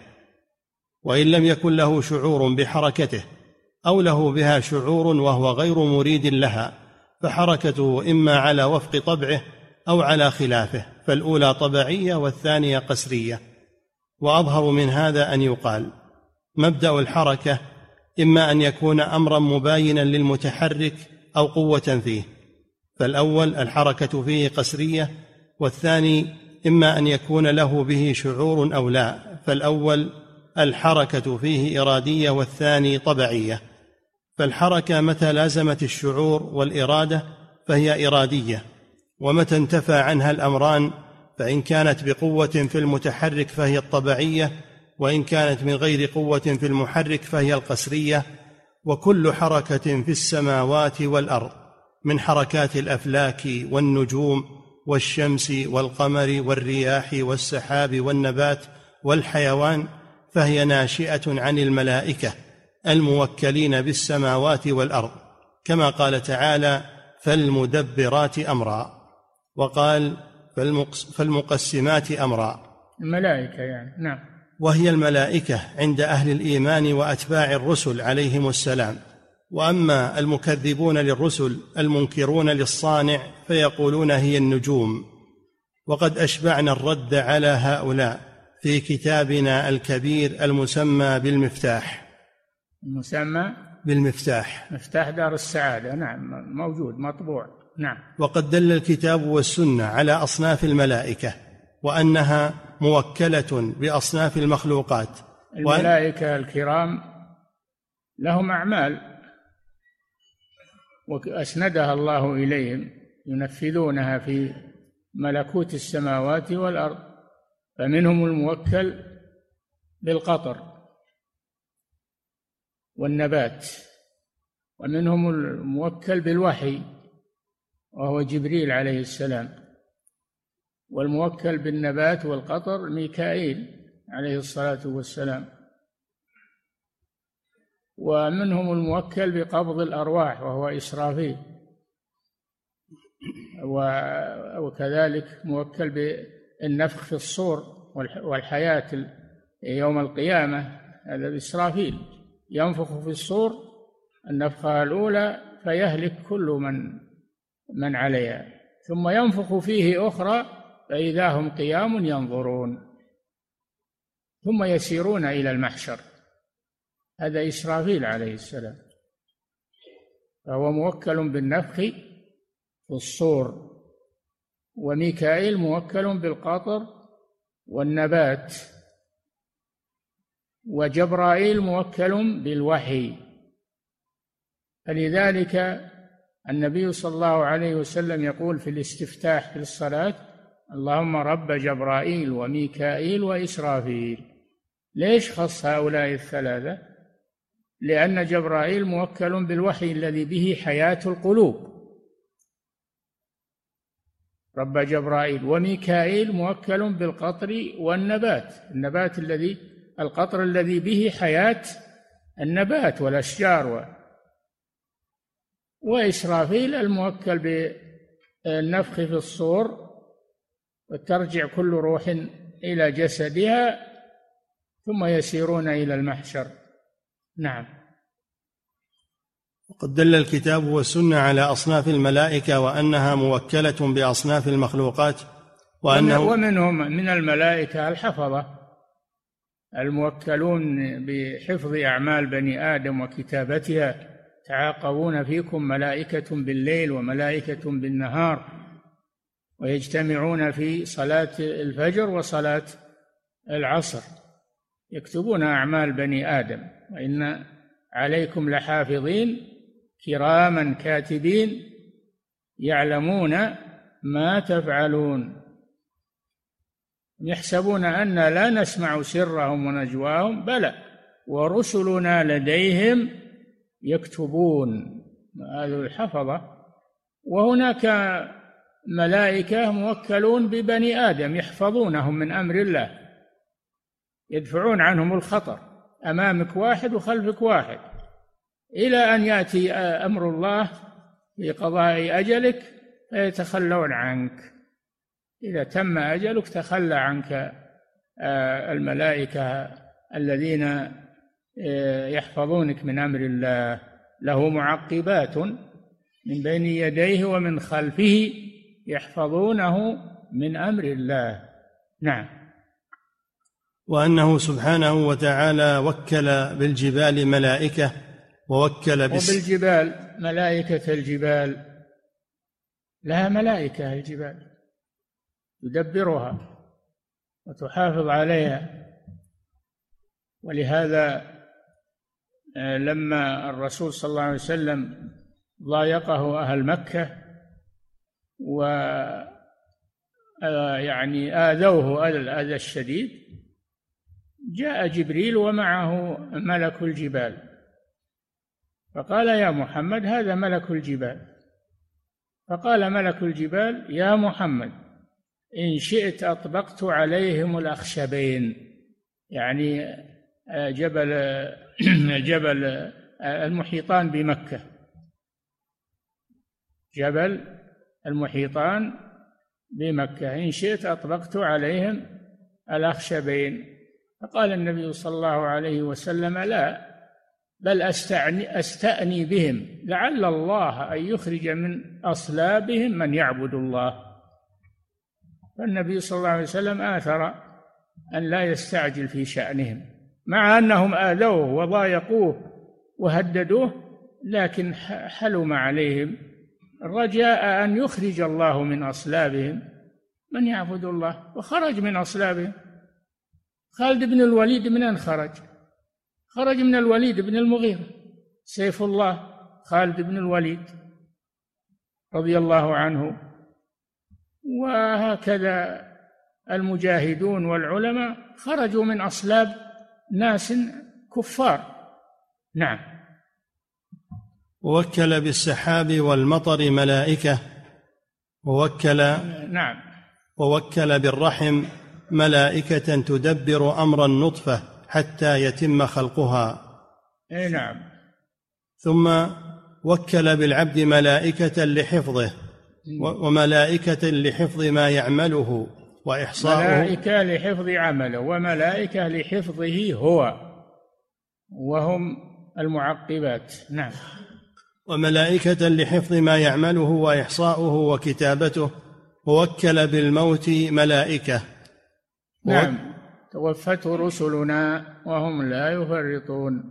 وإن لم يكن له شعور بحركته أو له بها شعور وهو غير مريد لها فحركته إما على وفق طبعه أو على خلافه، فالأولى طبعية والثانية قسرية. وأظهر من هذا أن يقال: مبدأ الحركة إما أن يكون أمرا مباينا للمتحرك أو قوة فيه، فالأول الحركة فيه قسرية، والثاني إما أن يكون له به شعور أو لا، فالأول الحركة فيه إرادية والثاني طبعية. فالحركة متى لازمت الشعور والإرادة فهي إرادية، ومتى انتفى عنها الأمران فإن كانت بقوة في المتحرك فهي الطبعية، وإن كانت من غير قوة في المحرك فهي القسرية. وكل حركة في السماوات والأرض من حركات الأفلاك والنجوم والشمس والقمر والرياح والسحاب والنبات والحيوان فهي ناشئة عن الملائكة الموكلين بالسماوات والأرض، كما قال تعالى: فالمدبرات أمرا، وقال: فالمقسمات أمرا. الملائكة يعني. نعم. وهي الملائكة عند أهل الإيمان وأتباع الرسل عليهم السلام. وأما المكذبون للرسل المنكرون للصانع فيقولون هي النجوم. وقد أشبعنا الرد على هؤلاء في كتابنا الكبير المسمى بالمفتاح. المسمى بالمفتاح، مفتاح دار السعادة. نعم، موجود مطبوع. نعم. وقد دل الكتاب والسنة على أصناف الملائكة وأنها موكلة بأصناف المخلوقات. الملائكة الكرام لهم أعمال وأسندها الله إليهم ينفذونها في ملكوت السماوات والأرض، فمنهم الموكل بالقطر والنبات، ومنهم الموكل بالوحي وهو جبريل عليه السلام، والموكل بالنبات والقطر ميكائيل عليه الصلاة والسلام، ومنهم الموكل بقبض الأرواح وهو إسرافيل، وكذلك موكل بالنفخ في الصور والحياة يوم القيامة، هذا إسرافيل ينفخ في الصور النفخة الأولى فيهلك كل من عليها، ثم ينفخ فيه أخرى فإذا هم قيام ينظرون، ثم يسيرون إلى المحشر. هذا إسرافيل عليه السلام، فهو موكل بالنفخ في الصور. وميكائيل موكل بالقطر والنبات. وجبرائيل موكل بالوحي. فلذلك النبي صلى الله عليه وسلم يقول في الاستفتاح في الصلاة: اللهم رب جبرائيل وميكائيل وإسرافيل. ليش خص هؤلاء الثلاثة؟ لأن جبرائيل موكل بالوحي الذي به حياة القلوب، رب جبرائيل. وميكائيل موكل بالقطر والنبات، القطر الذي به حياة النبات والأشجار. وإسرافيل الموكل بالنفخ في الصور، وترجع كل روح إلى جسدها ثم يسيرون إلى المحشر. نعم. وقد دل الكتاب والسنة على أصناف الملائكة وأنها موكلة بأصناف المخلوقات، ومنهم من الملائكة الحفظة الموكلون بحفظ أعمال بني آدم وكتابتها، تعاقبون فيكم ملائكة بالليل وملائكة بالنهار ويجتمعون في صلاة الفجر وصلاة العصر يكتبون أعمال بني آدم. وإن عليكم لحافظين كراما كاتبين يعلمون ما تفعلون. يحسبون أن لا نسمع سرهم ونجواهم بلى ورسلنا لديهم يكتبون. هذه الحفظة. وهناك ملائكة موكلون ببني آدم يحفظونهم من أمر الله، يدفعون عنهم الخطر، أمامك واحد وخلفك واحد، إلى أن يأتي أمر الله في قضاء أجلك فيتخلون عنك. إذا تم أجلك تخلى عنك الملائكة الذين يحفظونك من أمر الله. له معقبات من بين يديه ومن خلفه يحفظونه من أمر الله. نعم. وأنه سبحانه وتعالى وكل بالجبال ملائكة وبالجبال ملائكة الجبال لها ملائكة الجبال تدبرها وتحافظ عليها. ولهذا لما الرسول صلى الله عليه وسلم ضايقه أهل مكة ويعني آذوه الأذى الشديد، جاء جبريل ومعه ملك الجبال فقال يا محمد هذا ملك الجبال. فقال ملك الجبال يا محمد إن شئت أطبقت عليهم الأخشبين، يعني جبل المحيطان بمكة، جبل المحيطان بمكة، إن شئت أطبقت عليهم الأخشبين. فقال النبي صلى الله عليه وسلم لا، بل أستأني بهم لعل الله أن يخرج من أصلابهم من يعبد الله. فالنبي صلى الله عليه وسلم آثر أن لا يستعجل في شأنهم، مع أنهم آذوه وضايقوه وهددوه، لكن حلم عليهم رجاء أن يخرج الله من أصلابهم من يعبد الله. وخرج من أصلابهم. خالد بن الوليد من أن خرج من الوليد بن المغيرة، سيف الله خالد بن الوليد رضي الله عنه. وهكذا المجاهدون والعلماء خرجوا من أصلاب ناس كفار. نعم. ووكل بالسحاب والمطر ملائكة، نعم. ووكل بالرحم ملائكة تدبر أمر النطفة حتى يتم خلقها. نعم. ثم وكل بالعبد ملائكة لحفظه وملائكة لحفظ ما يعمله وإحصاؤه. ملائكة لحفظ عمله وملائكة لحفظه هو، وهم المعقبات. نعم. وملائكة لحفظ ما يعمله وإحصاؤه وكتابته. ووكل بالموت ملائكة. نعم. توفته رسلنا وهم لا يفرطون،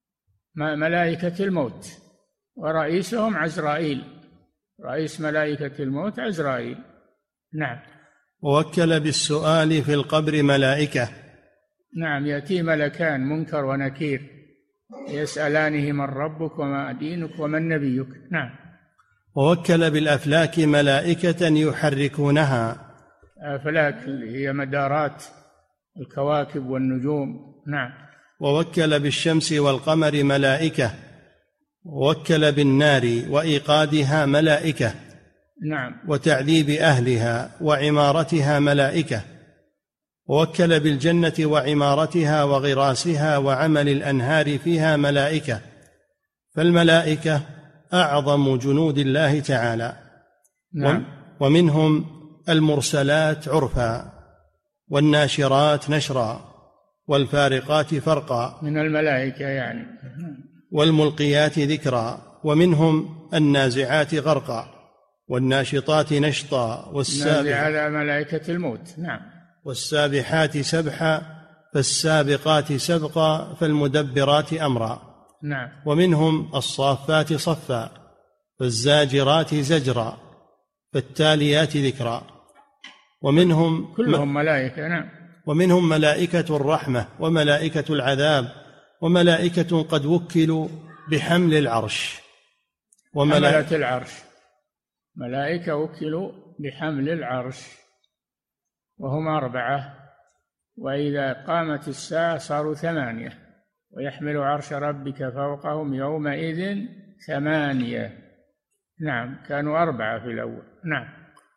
ملائكة الموت، ورئيسهم عزرائيل، رئيس ملائكة الموت عزرائيل. نعم. ووكل بالسؤال في القبر ملائكة. نعم. يأتي ملكان منكر ونكير يسألانه من ربك وما دينك ومن نبيك. نعم. ووكل بالأفلاك ملائكة يحركونها. أفلاك هي مدارات الكواكب والنجوم. نعم. ووكل بالشمس والقمر ملائكة. ووكل بالنار وإيقادها ملائكة. نعم. وتعذيب أهلها وعمارتها ملائكة. ووكل بالجنة وعمارتها وغراسها وعمل الأنهار فيها ملائكة. فالملائكة أعظم جنود الله تعالى. نعم. ومنهم المرسلات عرفا، والناشرات نشرا، والفارقات فرقا، من الملائكة يعني، والملقيات ذكرا. ومنهم النازعات غرقا، والناشطات نشطا، على ملائكة الموت. نعم. والسابحات سبحا، فالسابقات سبقا، فالمدبرات أمرا. نعم. ومنهم الصافات صفا، فالزاجرات زجرا، فالتاليات ذكرا. ومنهم كلهم ملائكة. نعم. ومنهم ملائكة الرحمة وملائكة العذاب وملائكة قد وكلوا بحمل العرش. حملة العرش، ملائكة وكلوا بحمل العرش وهم 4، وإذا قامت الساعة صاروا 8، ويحمل عرش ربك فوقهم يومئذ 8. نعم، كانوا 4 في الأول. نعم.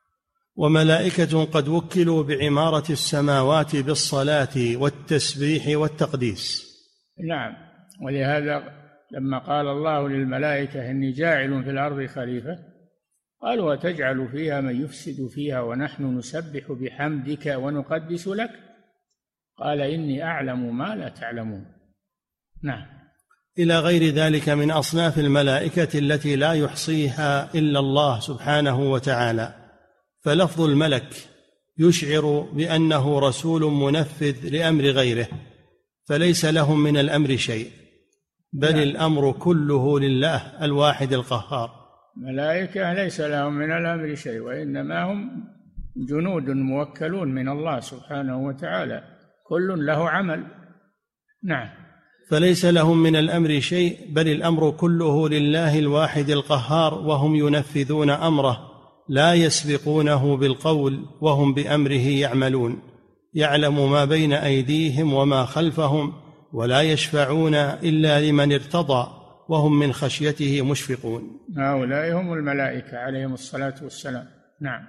وملائكة قد وكلوا بعمارة السماوات بالصلاة والتسبيح والتقديس. نعم، ولهذا لما قال الله للملائكة إني جاعل في الأرض خليفة، قالوا وتجعل فيها من يفسد فيها ونحن نسبح بحمدك ونقدس لك، قال إني أعلم ما لا تعلمون. نعم. إلى غير ذلك من أصناف الملائكة التي لا يحصيها إلا الله سبحانه وتعالى. فلفظ الملك يشعر بأنه رسول منفذ لأمر غيره، فليس لهم من الأمر شيء، بل الأمر كله لله الواحد القهار. ملائكة ليس لهم من الأمر شيء، وإنما هم جنود موكلون من الله سبحانه وتعالى، كل له عمل. نعم. فليس لهم من الأمر شيء، بل الأمر كله لله الواحد القهار، وهم ينفذون أمره لا يسبقونه بالقول، وهم بأمره يعملون. يعلم ما بين أيديهم وما خلفهم، ولا يشفعون إلا لمن ارتضى، وهم من خشيته مشفقون. هؤلاء هم الملائكة عليهم الصلاة والسلام. نعم.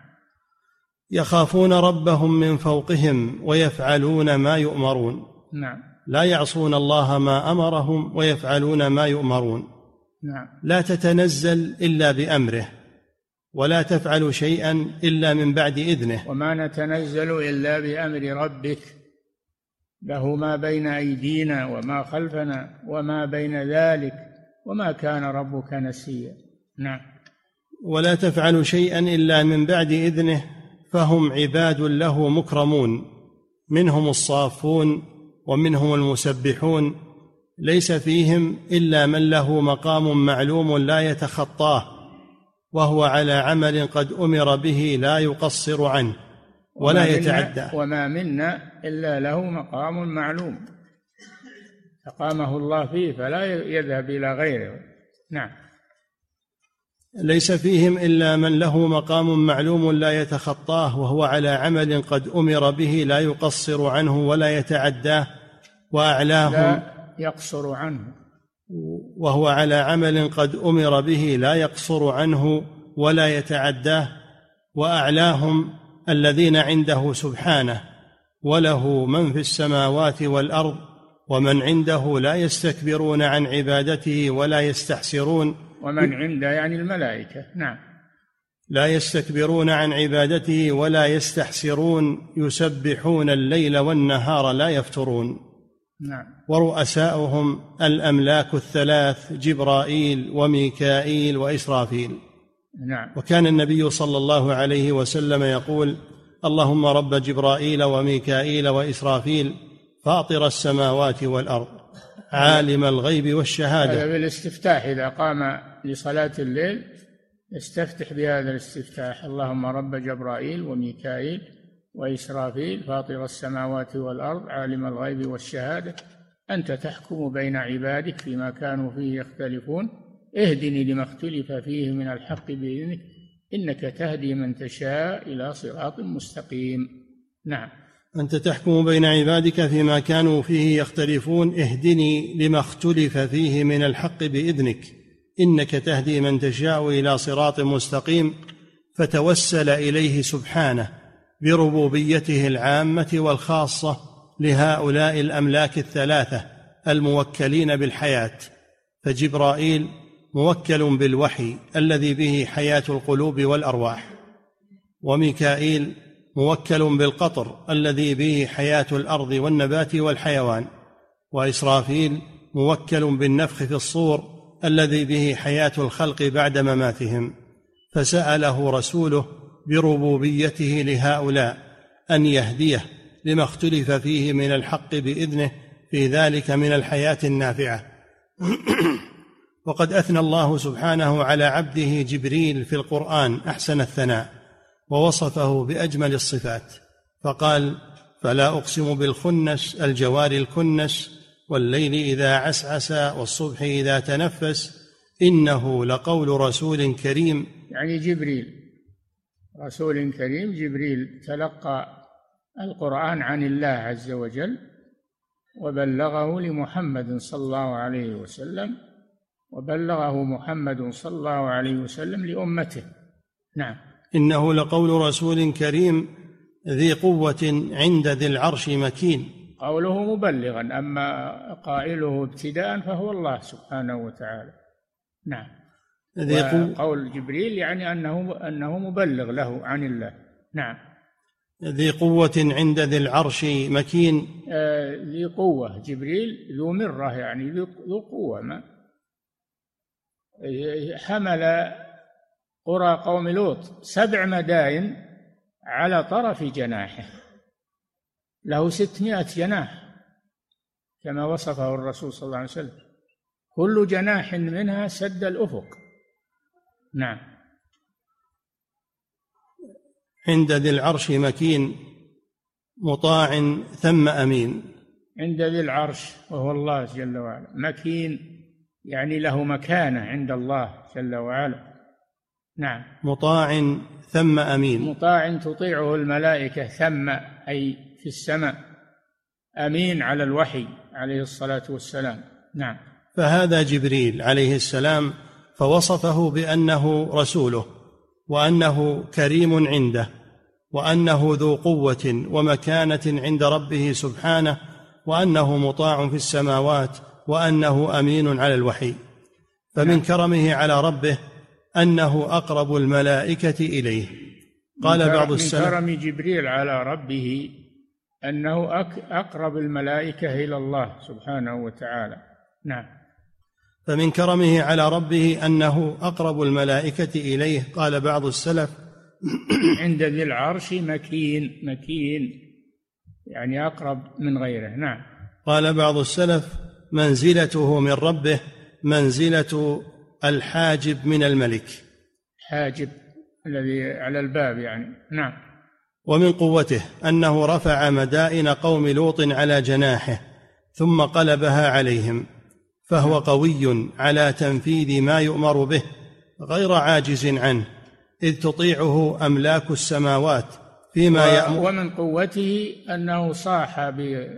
يخافون ربهم من فوقهم ويفعلون ما يؤمرون. نعم. لا يعصون الله ما أمرهم ويفعلون ما يؤمرون. نعم. لا تتنزل إلا بأمره، ولا تفعل شيئا إلا من بعد إذنه. وما نتنزل إلا بأمر ربك، له ما بين أيدينا وما خلفنا وما بين ذلك، وما كان ربك نسيا. نعم. ولا تفعل شيئا إلا من بعد إذنه، فهم عباد له مكرمون، منهم الصافون ومنهم المسبحون، ليس فيهم إلا من له مقام معلوم لا يتخطاه، وهو على عمل قد أمر به لا يقصر عنه ولا يتعدى. وما منا إلا له مقام معلوم أقامه الله فيه، فلا يذهب إلى غيره. نعم. ليس فيهم إلا من له مقام معلوم لا يتخطاه، وهو على عمل قد أمر به لا يقصر عنه ولا يتعداه. وأعلاهم لا يقصر عنه، وهو على عمل قد أمر به لا يقصر عنه ولا يتعداه. وأعلاهم الذين عنده سبحانه، وله من في السماوات والأرض، ومن عنده لا يستكبرون عن عبادته ولا يستحسرون. ومن عنده يعني الملائكة. نعم. لا يستكبرون عن عبادته ولا يستحسرون، يسبحون الليل والنهار لا يفترون. نعم. ورؤساؤهم الأملاك الثلاث، جبرائيل وميكائيل وإسرافيل. نعم. وكان النبي صلى الله عليه وسلم يقول: اللهم رب جبرائيل وميكائيل وإسرافيل فاطر السماوات والأرض عالم الغيب والشهادة. هذا بالاستفتاح، إذا قام لصلاة الليل يستفتح بهذا الاستفتاح: اللهم رب جبرائيل وميكائيل وإسرافيل فاطر السماوات والأرض عالم الغيب والشهادة أنت تحكم بين عبادك فيما كانوا فيه يختلفون اهدني لما اختلف فيه من الحق بإذنك إنك تهدي من تشاء إلى صراط مستقيم. نعم. أنت تحكم بين عبادك فيما كانوا فيه يختلفون اهدني لما اختلف فيه من الحق بإذنك إنك تهدي من تشاء إلى صراط مستقيم. فتوسل إليه سبحانه بربوبيته العامة والخاصة لهؤلاء الأملاك الثلاثة الموكلين بالحياة، فجبرائيل موكل بالوحي الذي به حياة القلوب والأرواح، وميكائيل موكل بالقطر الذي به حياة الأرض والنبات والحيوان، وإسرافيل موكل بالنفخ في الصور الذي به حياة الخلق بعد مماتهم. فسأله رسوله بربوبيته لهؤلاء أن يهديه لما اختلف فيه من الحق بإذنه في ذلك من الحياة النافعة. وقد أثنى الله سبحانه على عبده جبريل في القرآن أحسن الثناء، ووصفه بأجمل الصفات، فقال: فلا أقسم بالخنس الجوار الكنس والليل إذا عسعس والصبح إذا تنفس إنه لقول رسول كريم. يعني جبريل، رسول كريم. جبريل تلقى القرآن عن الله عز وجل وبلغه لمحمد صلى الله عليه وسلم، وبلغه محمد صلى الله عليه وسلم لأمته. نعم. إنه لقول رسول كريم ذي قوة عند ذي العرش مكين. قوله مبلغا، أما قائله ابتداء فهو الله سبحانه وتعالى. نعم. قول جبريل يعني أنه مبلغ له عن الله. نعم. ذي قوة عند ذي العرش مكين. ذي قوة، جبريل ذو مرة، يعني ذو قوة. ما حمل قرى قوم لوط 7 مدائن على طرف جناحه، له 600 جناح كما وصفه الرسول صلى الله عليه وسلم، كل جناح منها سد الأفق. نعم. عند ذي العرش مكين مطاع ثم أمين. عند ذي العرش وهو الله جل وعلا، مكين يعني له مكانة عند الله جل وعلا. نعم. مطاع ثم أمين. مطاع تطيعه الملائكة، ثم أي في السماء، أمين على الوحي عليه الصلاة والسلام. نعم. فهذا جبريل عليه السلام، فوصفه بأنه رسوله، وأنه كريم عنده، وأنه ذو قوة ومكانة عند ربه سبحانه، وأنه مطاع في السماوات، وأنه أمين على الوحي. فمن كرمه على ربه أنه أقرب الملائكة إليه. قال بعض السلف: من كرم جبريل على ربه أنه أقرب الملائكة إلى الله سبحانه وتعالى. نعم. فمن كرمه على ربه أنه أقرب الملائكة إليه. قال بعض السلف: عند ذي العرش مكين. مكين يعني أقرب من غيره. نعم. قال بعض السلف: منزلته من ربه منزلة الحاجب من الملك. حاجب الذي على الباب يعني. نعم. ومن قوته أنه رفع مدائن قوم لوط على جناحه ثم قلبها عليهم، فهو قوي على تنفيذ ما يؤمر به غير عاجز عنه، إذ تطيعه أملاك السماوات فيما يأمر. ومن قوته أنه صاح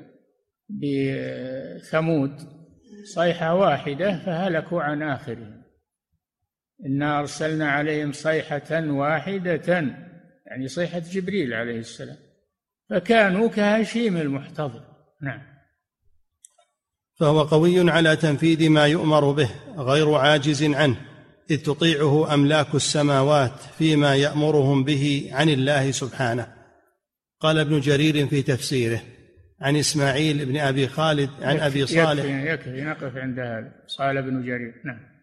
بثمود صيحة واحدة فهلكوا عن آخرهم. إنا أرسلنا عليهم صيحة واحدة، يعني صيحة جبريل عليه السلام، فكانوا كهشيم المحتضر. نعم. فهو قوي على تنفيذ ما يؤمر به غير عاجز عنه، إذ تطيعه أملاك السماوات فيما يأمرهم به عن الله سبحانه. قال ابن جرير في تفسيره عن إسماعيل بن أبي خالد عن أبي صالح. يكفي نقف عند هذا. قال ابن جرير. نعم.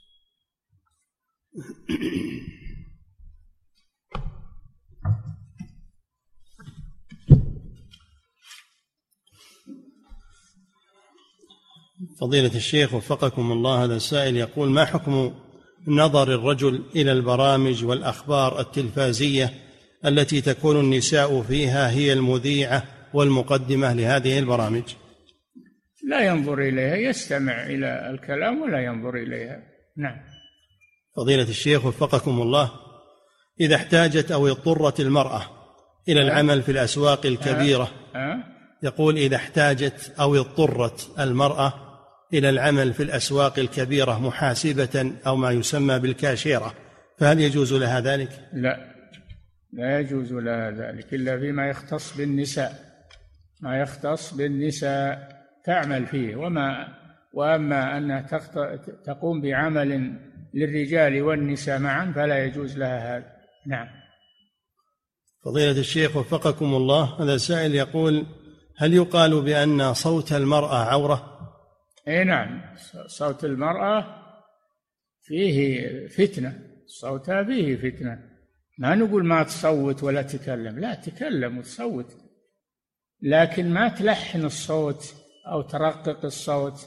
فضيلة الشيخ وفقكم الله، هذا السائل يقول: ما حكم نظر الرجل إلى البرامج والأخبار التلفازية التي تكون النساء فيها هي المذيعة والمقدمة لهذه البرامج؟ لا ينظر إليها، يستمع إلى الكلام ولا ينظر إليها. نعم. فضيلة الشيخ وفقكم الله، إذا احتاجت أو اضطرت المرأة إلى العمل في الأسواق الكبيرة، يقول: إذا احتاجت أو اضطرت المرأة إلى العمل في الأسواق الكبيرة محاسبة أو ما يسمى بالكاشيرة، فهل يجوز لها ذلك؟ لا يجوز لها ذلك إلا فيما يختص بالنساء، ما يختص بالنساء تعمل فيه. وأما أنها تقوم بعمل للرجال والنساء معا فلا يجوز لها هذا. نعم. فضيلة الشيخ وفقكم الله، هذا سائل يقول: هل يقال بأن صوت المرأة عورة؟ نعم، صوت المرأة فيه فتنة، صوتها فيه فتنة. ما نقول ما تصوت ولا تكلم، لا، تكلم وتصوت، لكن ما تلحن الصوت أو ترقق الصوت،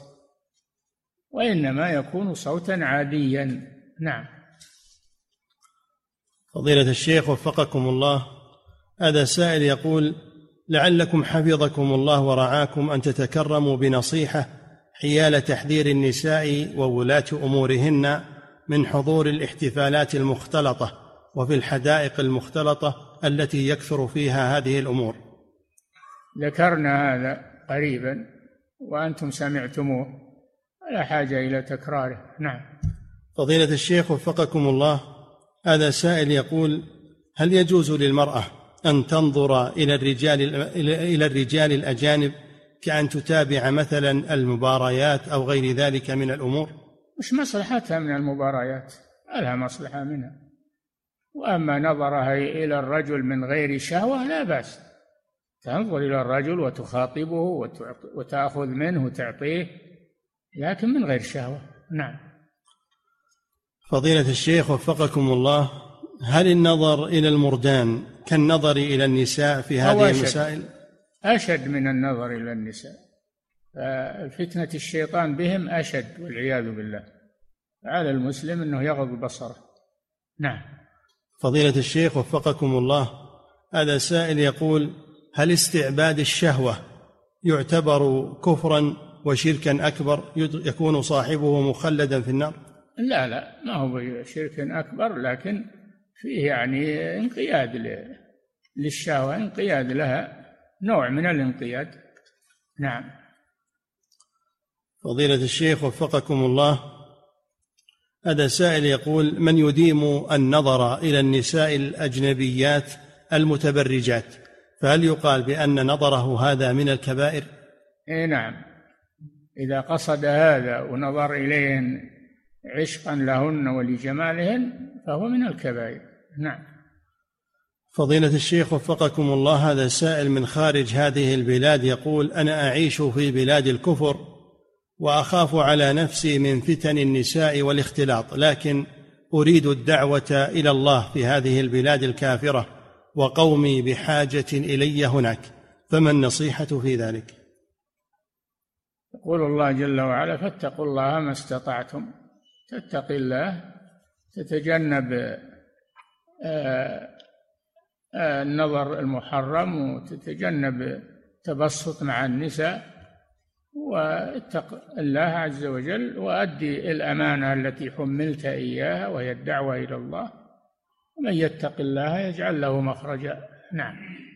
وإنما يكون صوتا عاديا. نعم. فضيلة الشيخ وفقكم الله، هذا سائل يقول: لعلكم حفظكم الله ورعاكم أن تتكرموا بنصيحة حيال تحذير النساء وولاة أمورهن من حضور الاحتفالات المختلطة وفي الحدائق المختلطة التي يكثر فيها هذه الأمور. ذكرنا هذا قريبا وأنتم سمعتموه، لا حاجة إلى تكراره. نعم. فضيلة الشيخ وفقكم الله، هذا سائل يقول: هل يجوز للمرأة أن تنظر إلى الرجال الأجانب كأن تتابع مثلا المباريات أو غير ذلك من الأمور؟ مش مصلحتها من المباريات، لها مصلحة منها. وأما نظرها إلى الرجل من غير شهوة لا بأس، تنظر إلى الرجل وتخاطبه وتأخذ منه وتعطيه، لكن من غير شهوة. نعم. فضيلة الشيخ وفقكم الله، هل النظر إلى المردان كالنظر إلى النساء في هذه المسائل؟ أشد من النظر إلى النساء، فتنة الشيطان بهم أشد والعياذ بالله، على المسلم أنه يغض بصره. نعم. فضيلة الشيخ وفقكم الله، هذا سائل يقول: هل استعباد الشهوة يعتبر كفرا وشركا أكبر يكون صاحبه مخلدا في النار؟ لا ما هو شرك أكبر، لكن فيه يعني انقياد للشهوة، انقياد لها، نوع من الانقياد. نعم. فضيلة الشيخ وفقكم الله، هذا سائل يقول: من يديم النظر إلى النساء الأجنبيات المتبرجات فهل يقال بأن نظره هذا من الكبائر؟ نعم، إذا قصد هذا ونظر إليهن عشقا لهن ولجمالهن فهو من الكبائر. نعم. فضيلة الشيخ وفقكم الله، هذا سائل من خارج هذه البلاد يقول: أنا أعيش في بلاد الكفر وأخاف على نفسي من فتن النساء والاختلاط، لكن أريد الدعوة إلى الله في هذه البلاد الكافرة وقومي بحاجة إلي هناك، فما النصيحة في ذلك؟ يقول الله جل وعلا: فاتقوا الله ما استطعتم. تتقي الله، تتجنب النظر المحرم، وتتجنب تبسط مع النساء، واتق الله عز وجل، وأدي الأمانة التي حملت إياها وهي الدعوة إلى الله، ومن يتق الله يجعل له مخرجا. نعم.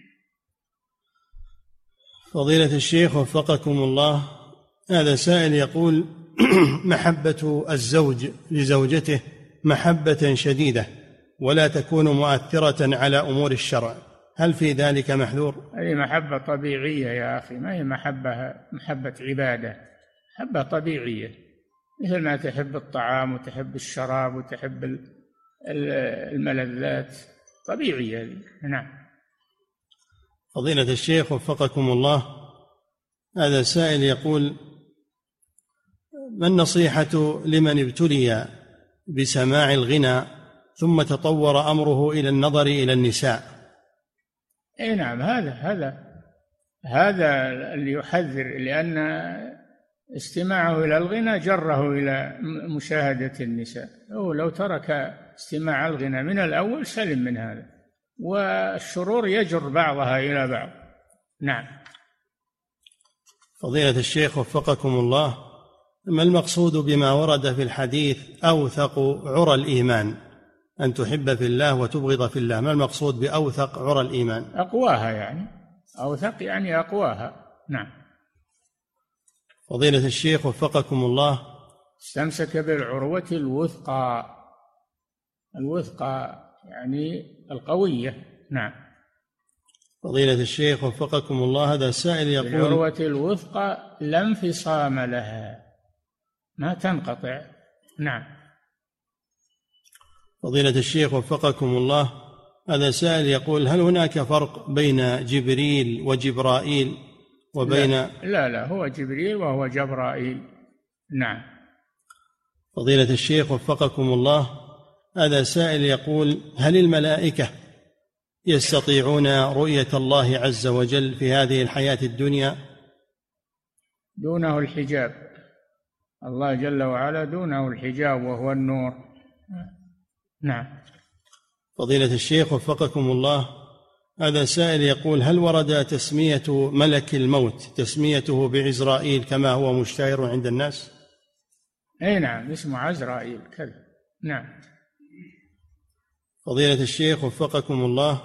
فضيلة الشيخ وفقكم الله، هذا سائل يقول: محبة الزوج لزوجته محبة شديدة ولا تكون مؤثرة على أمور الشرع، هل في ذلك محذور؟ هذه محبة طبيعية يا أخي، ما هي محبة عبادة، محبة طبيعية، مثل ما تحب الطعام وتحب الشراب وتحب الملذات، طبيعية. نعم. فضيلة الشيخ وفقكم الله، هذا سائل يقول: ما النصيحة لمن ابتلي بسماع الغنى ثم تطور أمره إلى النظر إلى النساء؟ نعم، هذا اللي يحذر، لأن استماعه إلى الغنى جره إلى مشاهدة النساء. لو ترك استماع الغنى من الأول سلم من هذا، والشرور يجر بعضها إلى بعض. نعم. فضيلة الشيخ وفقكم الله، ما المقصود بما ورد في الحديث أوثق عرى الإيمان، أن تحب في الله وتبغض في الله؟ ما المقصود بأوثق عرى الإيمان؟ أقواها، يعني أوثق يعني أقواها. نعم. فضيلة الشيخ وفقكم الله، استمسك بالعروة الوثقى يعني القوية. نعم. فضيلة الشيخ وفقكم الله، هذا السائل يقول: العروة الوثقى لا انفصام لها، ما تنقطع. نعم. فضيلة الشيخ وفقكم الله، هذا سائل يقول: هل هناك فرق بين جبريل وجبرائيل وبين؟ لا هو جبريل وهو جبرائيل. نعم. فضيلة الشيخ وفقكم الله، هذا سائل يقول: هل الملائكة يستطيعون رؤية الله عز وجل في هذه الحياة الدنيا؟ دونه الحجاب، الله جل وعلا دونه الحجاب وهو النور. نعم. فضيلة الشيخ وفقكم الله، هذا سائل يقول: هل ورد تسمية ملك الموت تسميته بعزرائيل كما هو مشتهر عند الناس؟ أي نعم، اسمه عزرائيل كذا. نعم. فضيلة الشيخ وفقكم الله،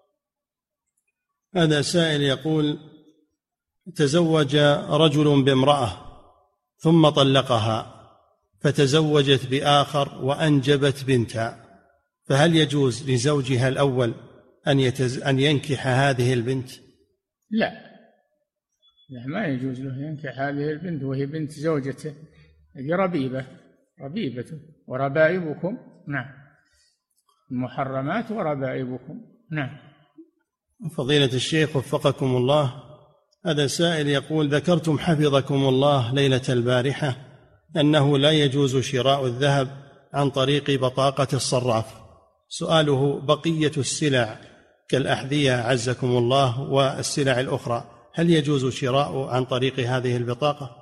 هذا سائل يقول: تزوج رجل بامرأة ثم طلقها فتزوجت بآخر وأنجبت بنتا، فهل يجوز لزوجها الأول أن ينكح هذه البنت؟ لا، ما يجوز له ينكح هذه البنت وهي بنت زوجته، هذه ربيبته وربائبكم. نعم، المحرمات وربائبكم. نعم. فضيلة الشيخ وفقكم الله، هذا سائل يقول: ذكرتم حفظكم الله ليلة البارحة أنه لا يجوز شراء الذهب عن طريق بطاقة الصراف. سؤاله: بقية السلع كالأحذية عزكم الله والسلع الأخرى هل يجوز شراء عن طريق هذه البطاقة؟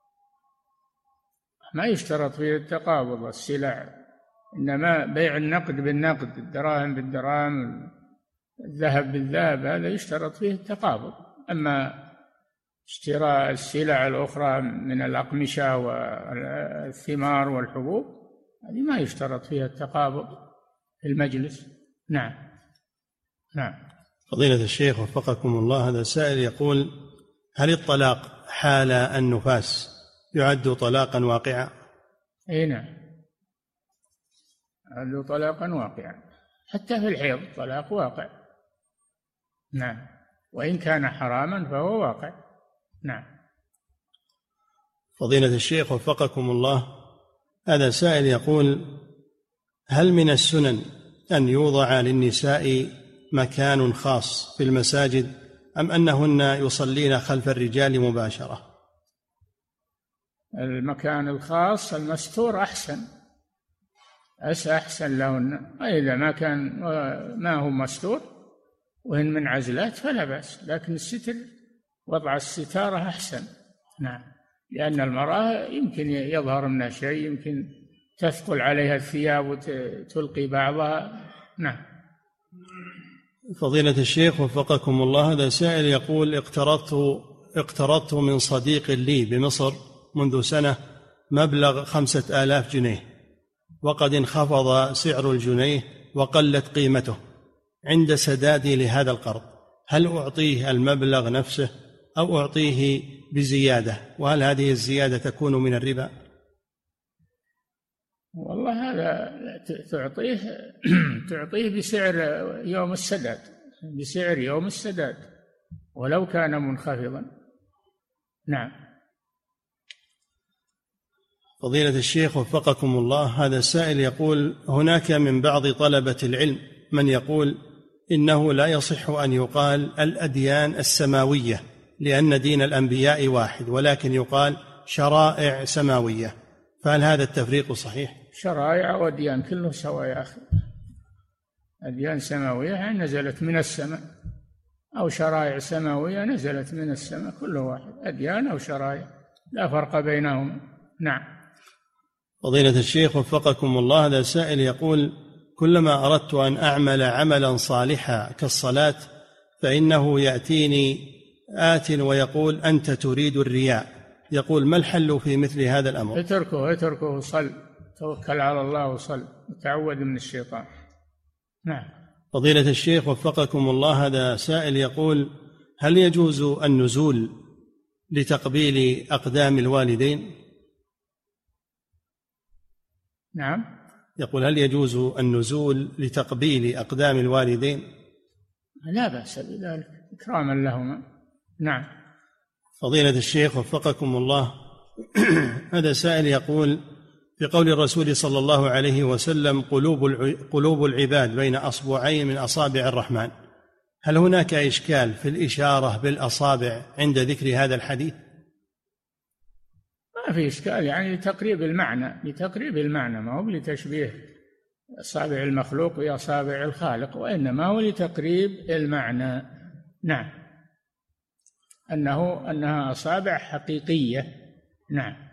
ما يشترط فيه التقابض السلع، إنما بيع النقد بالنقد، الدراهم بالدراهم، الذهب بالذهب، هذا يشترط فيه التقابض. أما اشتراء السلع الأخرى من الأقمشة والثمار والحبوب هذه ما يشترط فيها التقابض في المجلس. نعم. نعم. فضيلة الشيخ وفقكم الله، هذا سائل يقول: هل الطلاق حال النفاس يعد طلاقا واقعا؟ اي نعم، يعد طلاقا واقعا، حتى في الحيض طلاق واقع. نعم، وإن كان حراما فهو واقع. نعم. فضيلة الشيخ وفقكم الله، هذا سائل يقول: هل من السنن أن يوضع للنساء مكان خاص في المساجد أم أنهن يصلين خلف الرجال مباشرة؟ المكان الخاص المستور أحسن لهن، إذا ما هو مستور وإن من عزلات فلا بأس، لكن الستر، وضع الستارة أحسن. نعم، لأن المرأة يمكن يظهر منها شيء، يمكن تثقل عليها الثياب وتلقي بعضها. نعم. فضيلة الشيخ وفقكم الله، هذا سائل يقول: اقترضت من صديق لي بمصر منذ سنة مبلغ 5000 جنيه، وقد انخفض سعر الجنيه وقلت قيمته. عند سدادي لهذا القرض هل أعطيه المبلغ نفسه أو أعطيه بزيادة؟ وهل هذه الزيادة تكون من الربا؟ والله هذا تعطيه بسعر يوم السداد ولو كان منخفضا. نعم. فضيلة الشيخ وفقكم الله، هذا السائل يقول: هناك من بعض طلبة العلم من يقول إنه لا يصح أن يقال الأديان السماوية لأن دين الأنبياء واحد، ولكن يقال شرائع سماوية، فهل هذا التفريق صحيح؟ شرائع وأديان كله سواء يا أخي. أديان سماوية نزلت من السماء، أو شرائع سماوية نزلت من السماء، كله واحد، أديان أو شرائع لا فرق بينهما. نعم. فضيلة الشيخ وفقكم الله، هذا سائل يقول: كلما أردت أن أعمل عملا صالحا كالصلاة فإنه يأتيني آت ويقول: أنت تريد الرياء. يقول: ما الحل في مثل هذا الأمر؟ اتركه، صل، توكل على الله وصل، وتعوذ من الشيطان. نعم. فضيلة الشيخ وفقكم الله، هذا سائل يقول: هل يجوز النزول لتقبيل أقدام الوالدين؟ نعم. يقول: هل يجوز النزول لتقبيل أقدام الوالدين؟ لا بأس بذلك إكراما لهما. نعم. فضيلة الشيخ وفقكم الله، هذا سائل يقول: في قول الرسول صلى الله عليه وسلم: قلوب العباد بين أصبعين من أصابع الرحمن، هل هناك إشكال في الإشارة بالأصابع عند ذكر هذا الحديث؟ ما في إشكال، يعني لتقريب المعنى، ما هو لتشبيه أصابع المخلوق بأصابع الخالق، وإنما هو لتقريب المعنى. نعم، أنها أصابع حقيقية. نعم.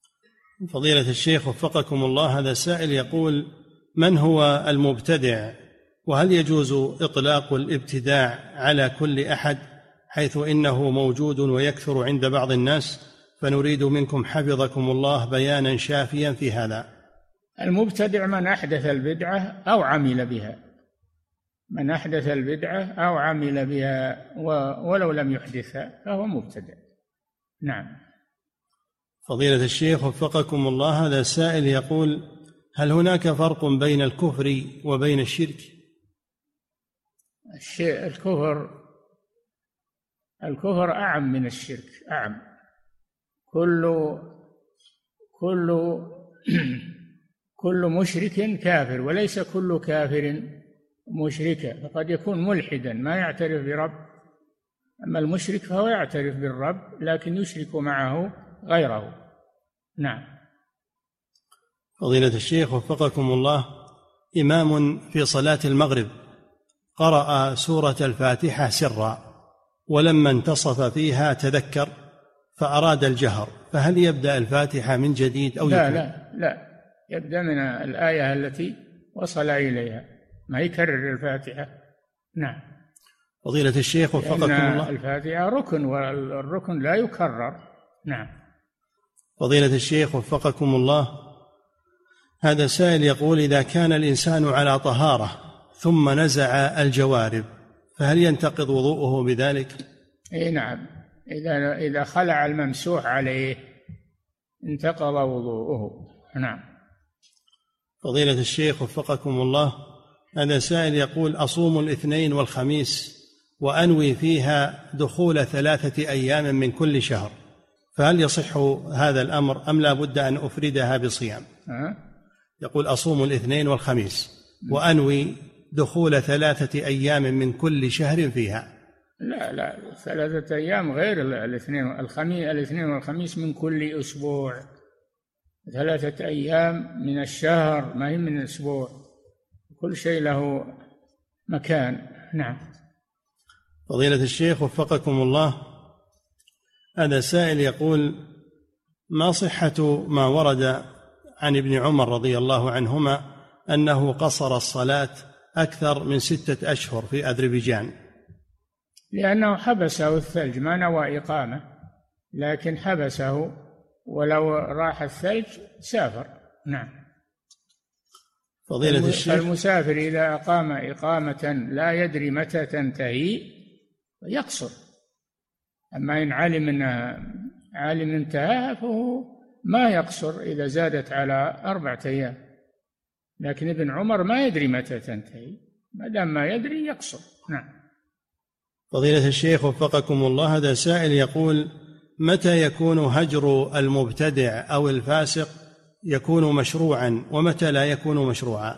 فضيلة الشيخ وفقكم الله، هذا سائل يقول: من هو المبتدع وهل يجوز إطلاق الابتداع على كل أحد حيث إنه موجود ويكثر عند بعض الناس؟ فنريد منكم حفظكم الله بيانا شافيا في هذا. المبتدع من أحدث البدعة أو عمل بها، من أحدث البدعة أو عمل بها ولو لم يحدثها فهو مبتدع. نعم. فضيلة الشيخ وفقكم الله، هذا سائل يقول: هل هناك فرق بين الكفر وبين الشرك؟ الكفر أعم من الشرك، أعم. كل مشرك كافر، وليس كل كافر مشركا، فقد يكون ملحدا ما يعترف برب، أما المشرك فهو يعترف بالرب لكن يشرك معه غيره. نعم. فضيلة الشيخ وفقكم الله، إمام في صلاة المغرب قرأ سورة الفاتحة سرا، ولما انتصف فيها تذكر فأراد الجهر، فهل يبدأ الفاتحة من جديد أو لا، يبدأ من الآية التي وصل إليها، ما يكرر الفاتحة. نعم. فضيلة الشيخ وفقكم الله، الفاتحة ركن والركن لا يكرر. نعم. فضيلة الشيخ وفقكم الله، هذا سائل يقول: إذا كان الإنسان على طهارة ثم نزع الجوارب فهل ينتقض وضوءه بذلك؟ نعم، إذا خلع الممسوح عليه انتقض وضوءه. نعم. فضيلة الشيخ وفقكم الله، هذا سائل يقول: أصوم الاثنين والخميس وأنوي فيها دخول 3 أيام من كل شهر، فهل يصح هذا الأمر أم لا بد أن أفردها بصيام؟ يقول: أصوم الاثنين والخميس وأنوي دخول 3 أيام من كل شهر فيها. لا 3 أيام غير الاثنين والخميس من كل أسبوع. 3 أيام من الشهر ما هي من أسبوع، كل شيء له مكان. نعم. فضيلة الشيخ وفقكم الله، هذا سائل يقول: ما صحة ما ورد عن ابن عمر رضي الله عنهما أنه قصر الصلاة أكثر من 6 أشهر في أذربيجان؟ لأنه حبسه الثلج، ما نوى إقامة لكن حبسه، ولو راح الثلج سافر. نعم. فضيلة الشيخ، المسافر إذا أقام إقامة لا يدري متى تنتهي يقصر، أما إن علم انتهاها فهو ما يقصر إذا زادت على 4 أيام، لكن ابن عمر ما يدري متى تنتهي، ما دام ما يدري يقصر. نعم. فضيلة الشيخ وفقكم الله، هذا سائل يقول: متى يكون هجر المبتدع أو الفاسق يكون مشروعا ومتى لا يكون مشروعا؟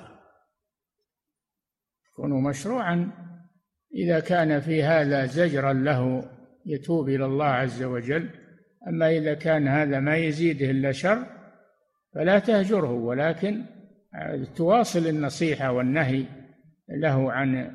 يكون مشروعا إذا كان في هذا زجرا له يتوب إلى الله عز وجل، أما إذا كان هذا ما يزيده إلا شر فلا تهجره، ولكن تواصل النصيحة والنهي له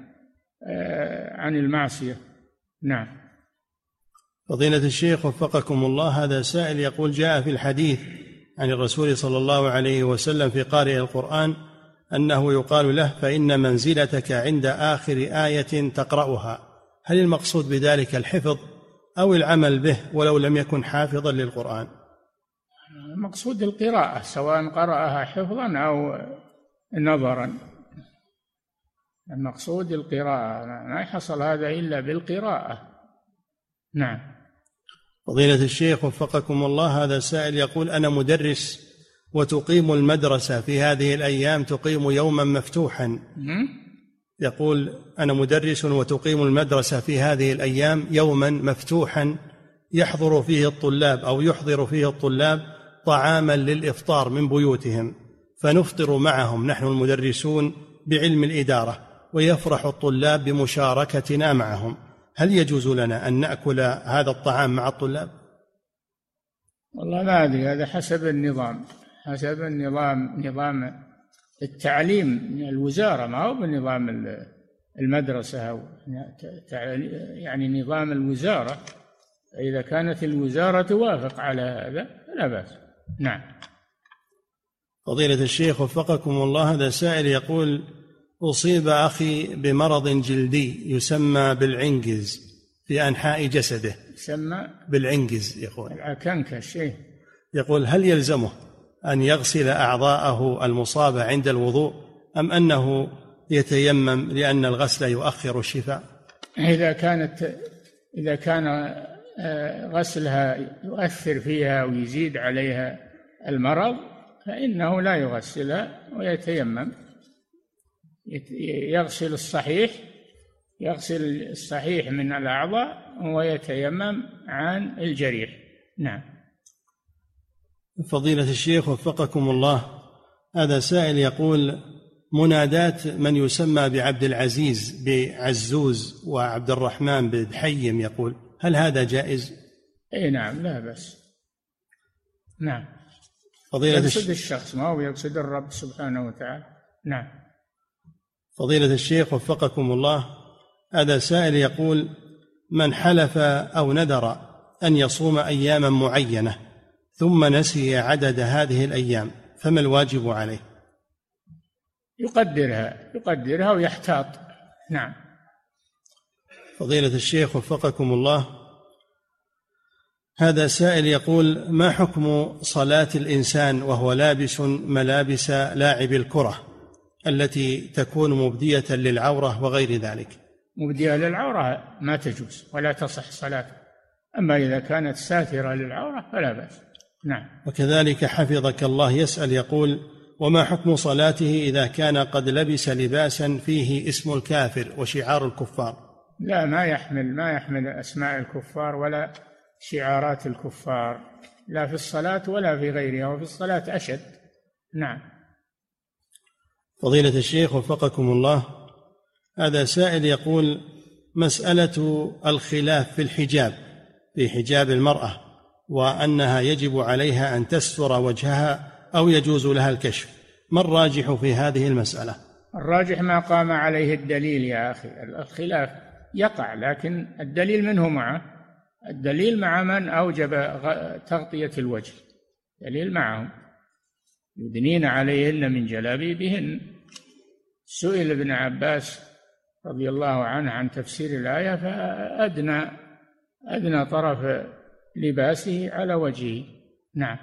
عن المعصية. نعم. فضيلة الشيخ وفقكم الله، هذا سائل يقول: جاء في الحديث عن الرسول صلى الله عليه وسلم في قارئ القرآن أنه يقال له: فإن منزلتك عند آخر آية تقرأها، هل المقصود بذلك الحفظ أو العمل به ولو لم يكن حافظا للقرآن؟ المقصود القراءة، سواء قرأها حفظا أو نظرا، المقصود القراءة، ما يحصل هذا إلا بالقراءة. نعم. فضيلة الشيخ وفقكم الله، هذا سائل يقول: أنا مدرس وتقيم المدرسة في هذه الأيام تقيم يوما مفتوحا. يقول: أنا مدرس وتقيم المدرسة في هذه الأيام يوما مفتوحا يحضر فيه الطلاب أو يحضر فيه الطلاب طعاما للإفطار من بيوتهم، فنفطر معهم نحن المدرسون بعلم الإدارة، ويفرح الطلاب بمشاركتنا معهم، هل يجوز لنا أن نأكل هذا الطعام مع الطلاب؟ والله ما أدري، هذا حسب النظام، نظام التعليم من الوزارة، ما هو بنظام المدرسة أو يعني نظام الوزارة. إذا كانت الوزارة توافق على هذا فلا بأس. نعم. فضيلة الشيخ وفقكم الله، هذا سائل يقول: أصيب أخي بمرض جلدي يسمى بالعنجز في أنحاء جسده. يسمى بالعنجز يقول. العنكش. يقول هل يلزمه أن يغسل أعضاءه المصابة عند الوضوء أم أنه يتيمم لأن الغسل يؤخر الشفاء؟ إذا كان غسلها يؤثر فيها ويزيد عليها المرض فإنه لا يغسلها ويتيمم، يغسل الصحيح من الأعضاء ويتيمم عن الجريح. نعم. فضيلة الشيخ وفقكم الله، هذا سائل يقول منادات من يسمى بعبد العزيز بعزوز وعبد الرحمن بحيم، يقول هل هذا جائز؟ نعم لا بأس. نعم. يقصد الشخص ما هو يقصد الرب سبحانه وتعالى. نعم. فضيلة الشيخ وفقكم الله، هذا سائل يقول من حلف أو نذر أن يصوم أياما معينة ثم نسي عدد هذه الأيام فما الواجب عليه؟ يقدرها ويحتاط. نعم. فضيلة الشيخ وفقكم الله، هذا سائل يقول ما حكم صلاة الإنسان وهو لابس ملابس لاعب الكرة التي تكون مبدية للعورة وغير ذلك؟ مبدية للعورة ما تجوز ولا تصح صلاته، أما إذا كانت ساترة للعورة فلا بأس. نعم. وكذلك حفظك الله يسأل يقول وما حكم صلاته إذا كان قد لبس لباسا فيه اسم الكافر وشعار الكفار؟ لا، ما يحمل أسماء الكفار ولا شعارات الكفار، لا في الصلاة ولا في غيرها، وفي الصلاة أشد. نعم. فضيلة الشيخ وفقكم الله، هذا سائل يقول مسألة الخلاف في الحجاب، في حجاب المرأة، وأنها يجب عليها أن تستر وجهها أو يجوز لها الكشف، ما الراجح في هذه المسألة؟ الراجح ما قام عليه الدليل يا أخي. الخلاف يقع لكن الدليل منه معه، الدليل مع من أوجب تغطية الوجه، دليل معهم، يدنين عليهن من جلابيبهن. سئل ابن عباس رضي الله عنه عن تفسير الآية فأدنى طرف لباسه على وجهه. نعم.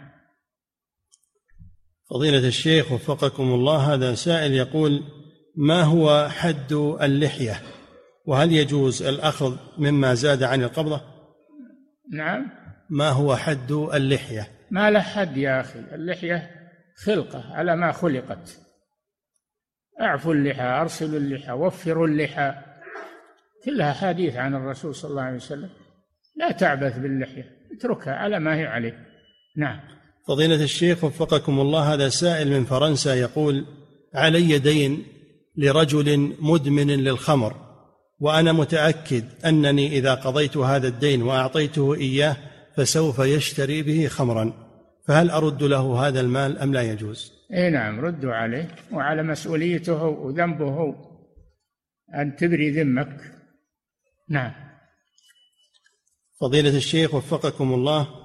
فضيلة الشيخ وفقكم الله، هذا سائل يقول ما هو حد اللحية، وهل يجوز الأخذ مما زاد عن القبضة؟ نعم. ما هو حد اللحية؟ ما له حد يا أخي، اللحية خلقة على ما خلقت. أعفوا اللحى، أرسلوا اللحى، وفروا اللحى، كلها حديث عن الرسول صلى الله عليه وسلم. لا تعبث باللحية، اتركها على ما هي عليه. نعم. فضيلة الشيخ وفقكم الله، هذا سائل من فرنسا يقول علي دين لرجل مدمن للخمر، وأنا متأكد أنني إذا قضيت هذا الدين وأعطيته إياه فسوف يشتري به خمرا، فهل أرد له هذا المال أم لا يجوز؟ نعم، ردوا عليه، وعلى مسؤوليته وذنبه أن تبري ذمك. نعم. فضيلة الشيخ وفقكم الله،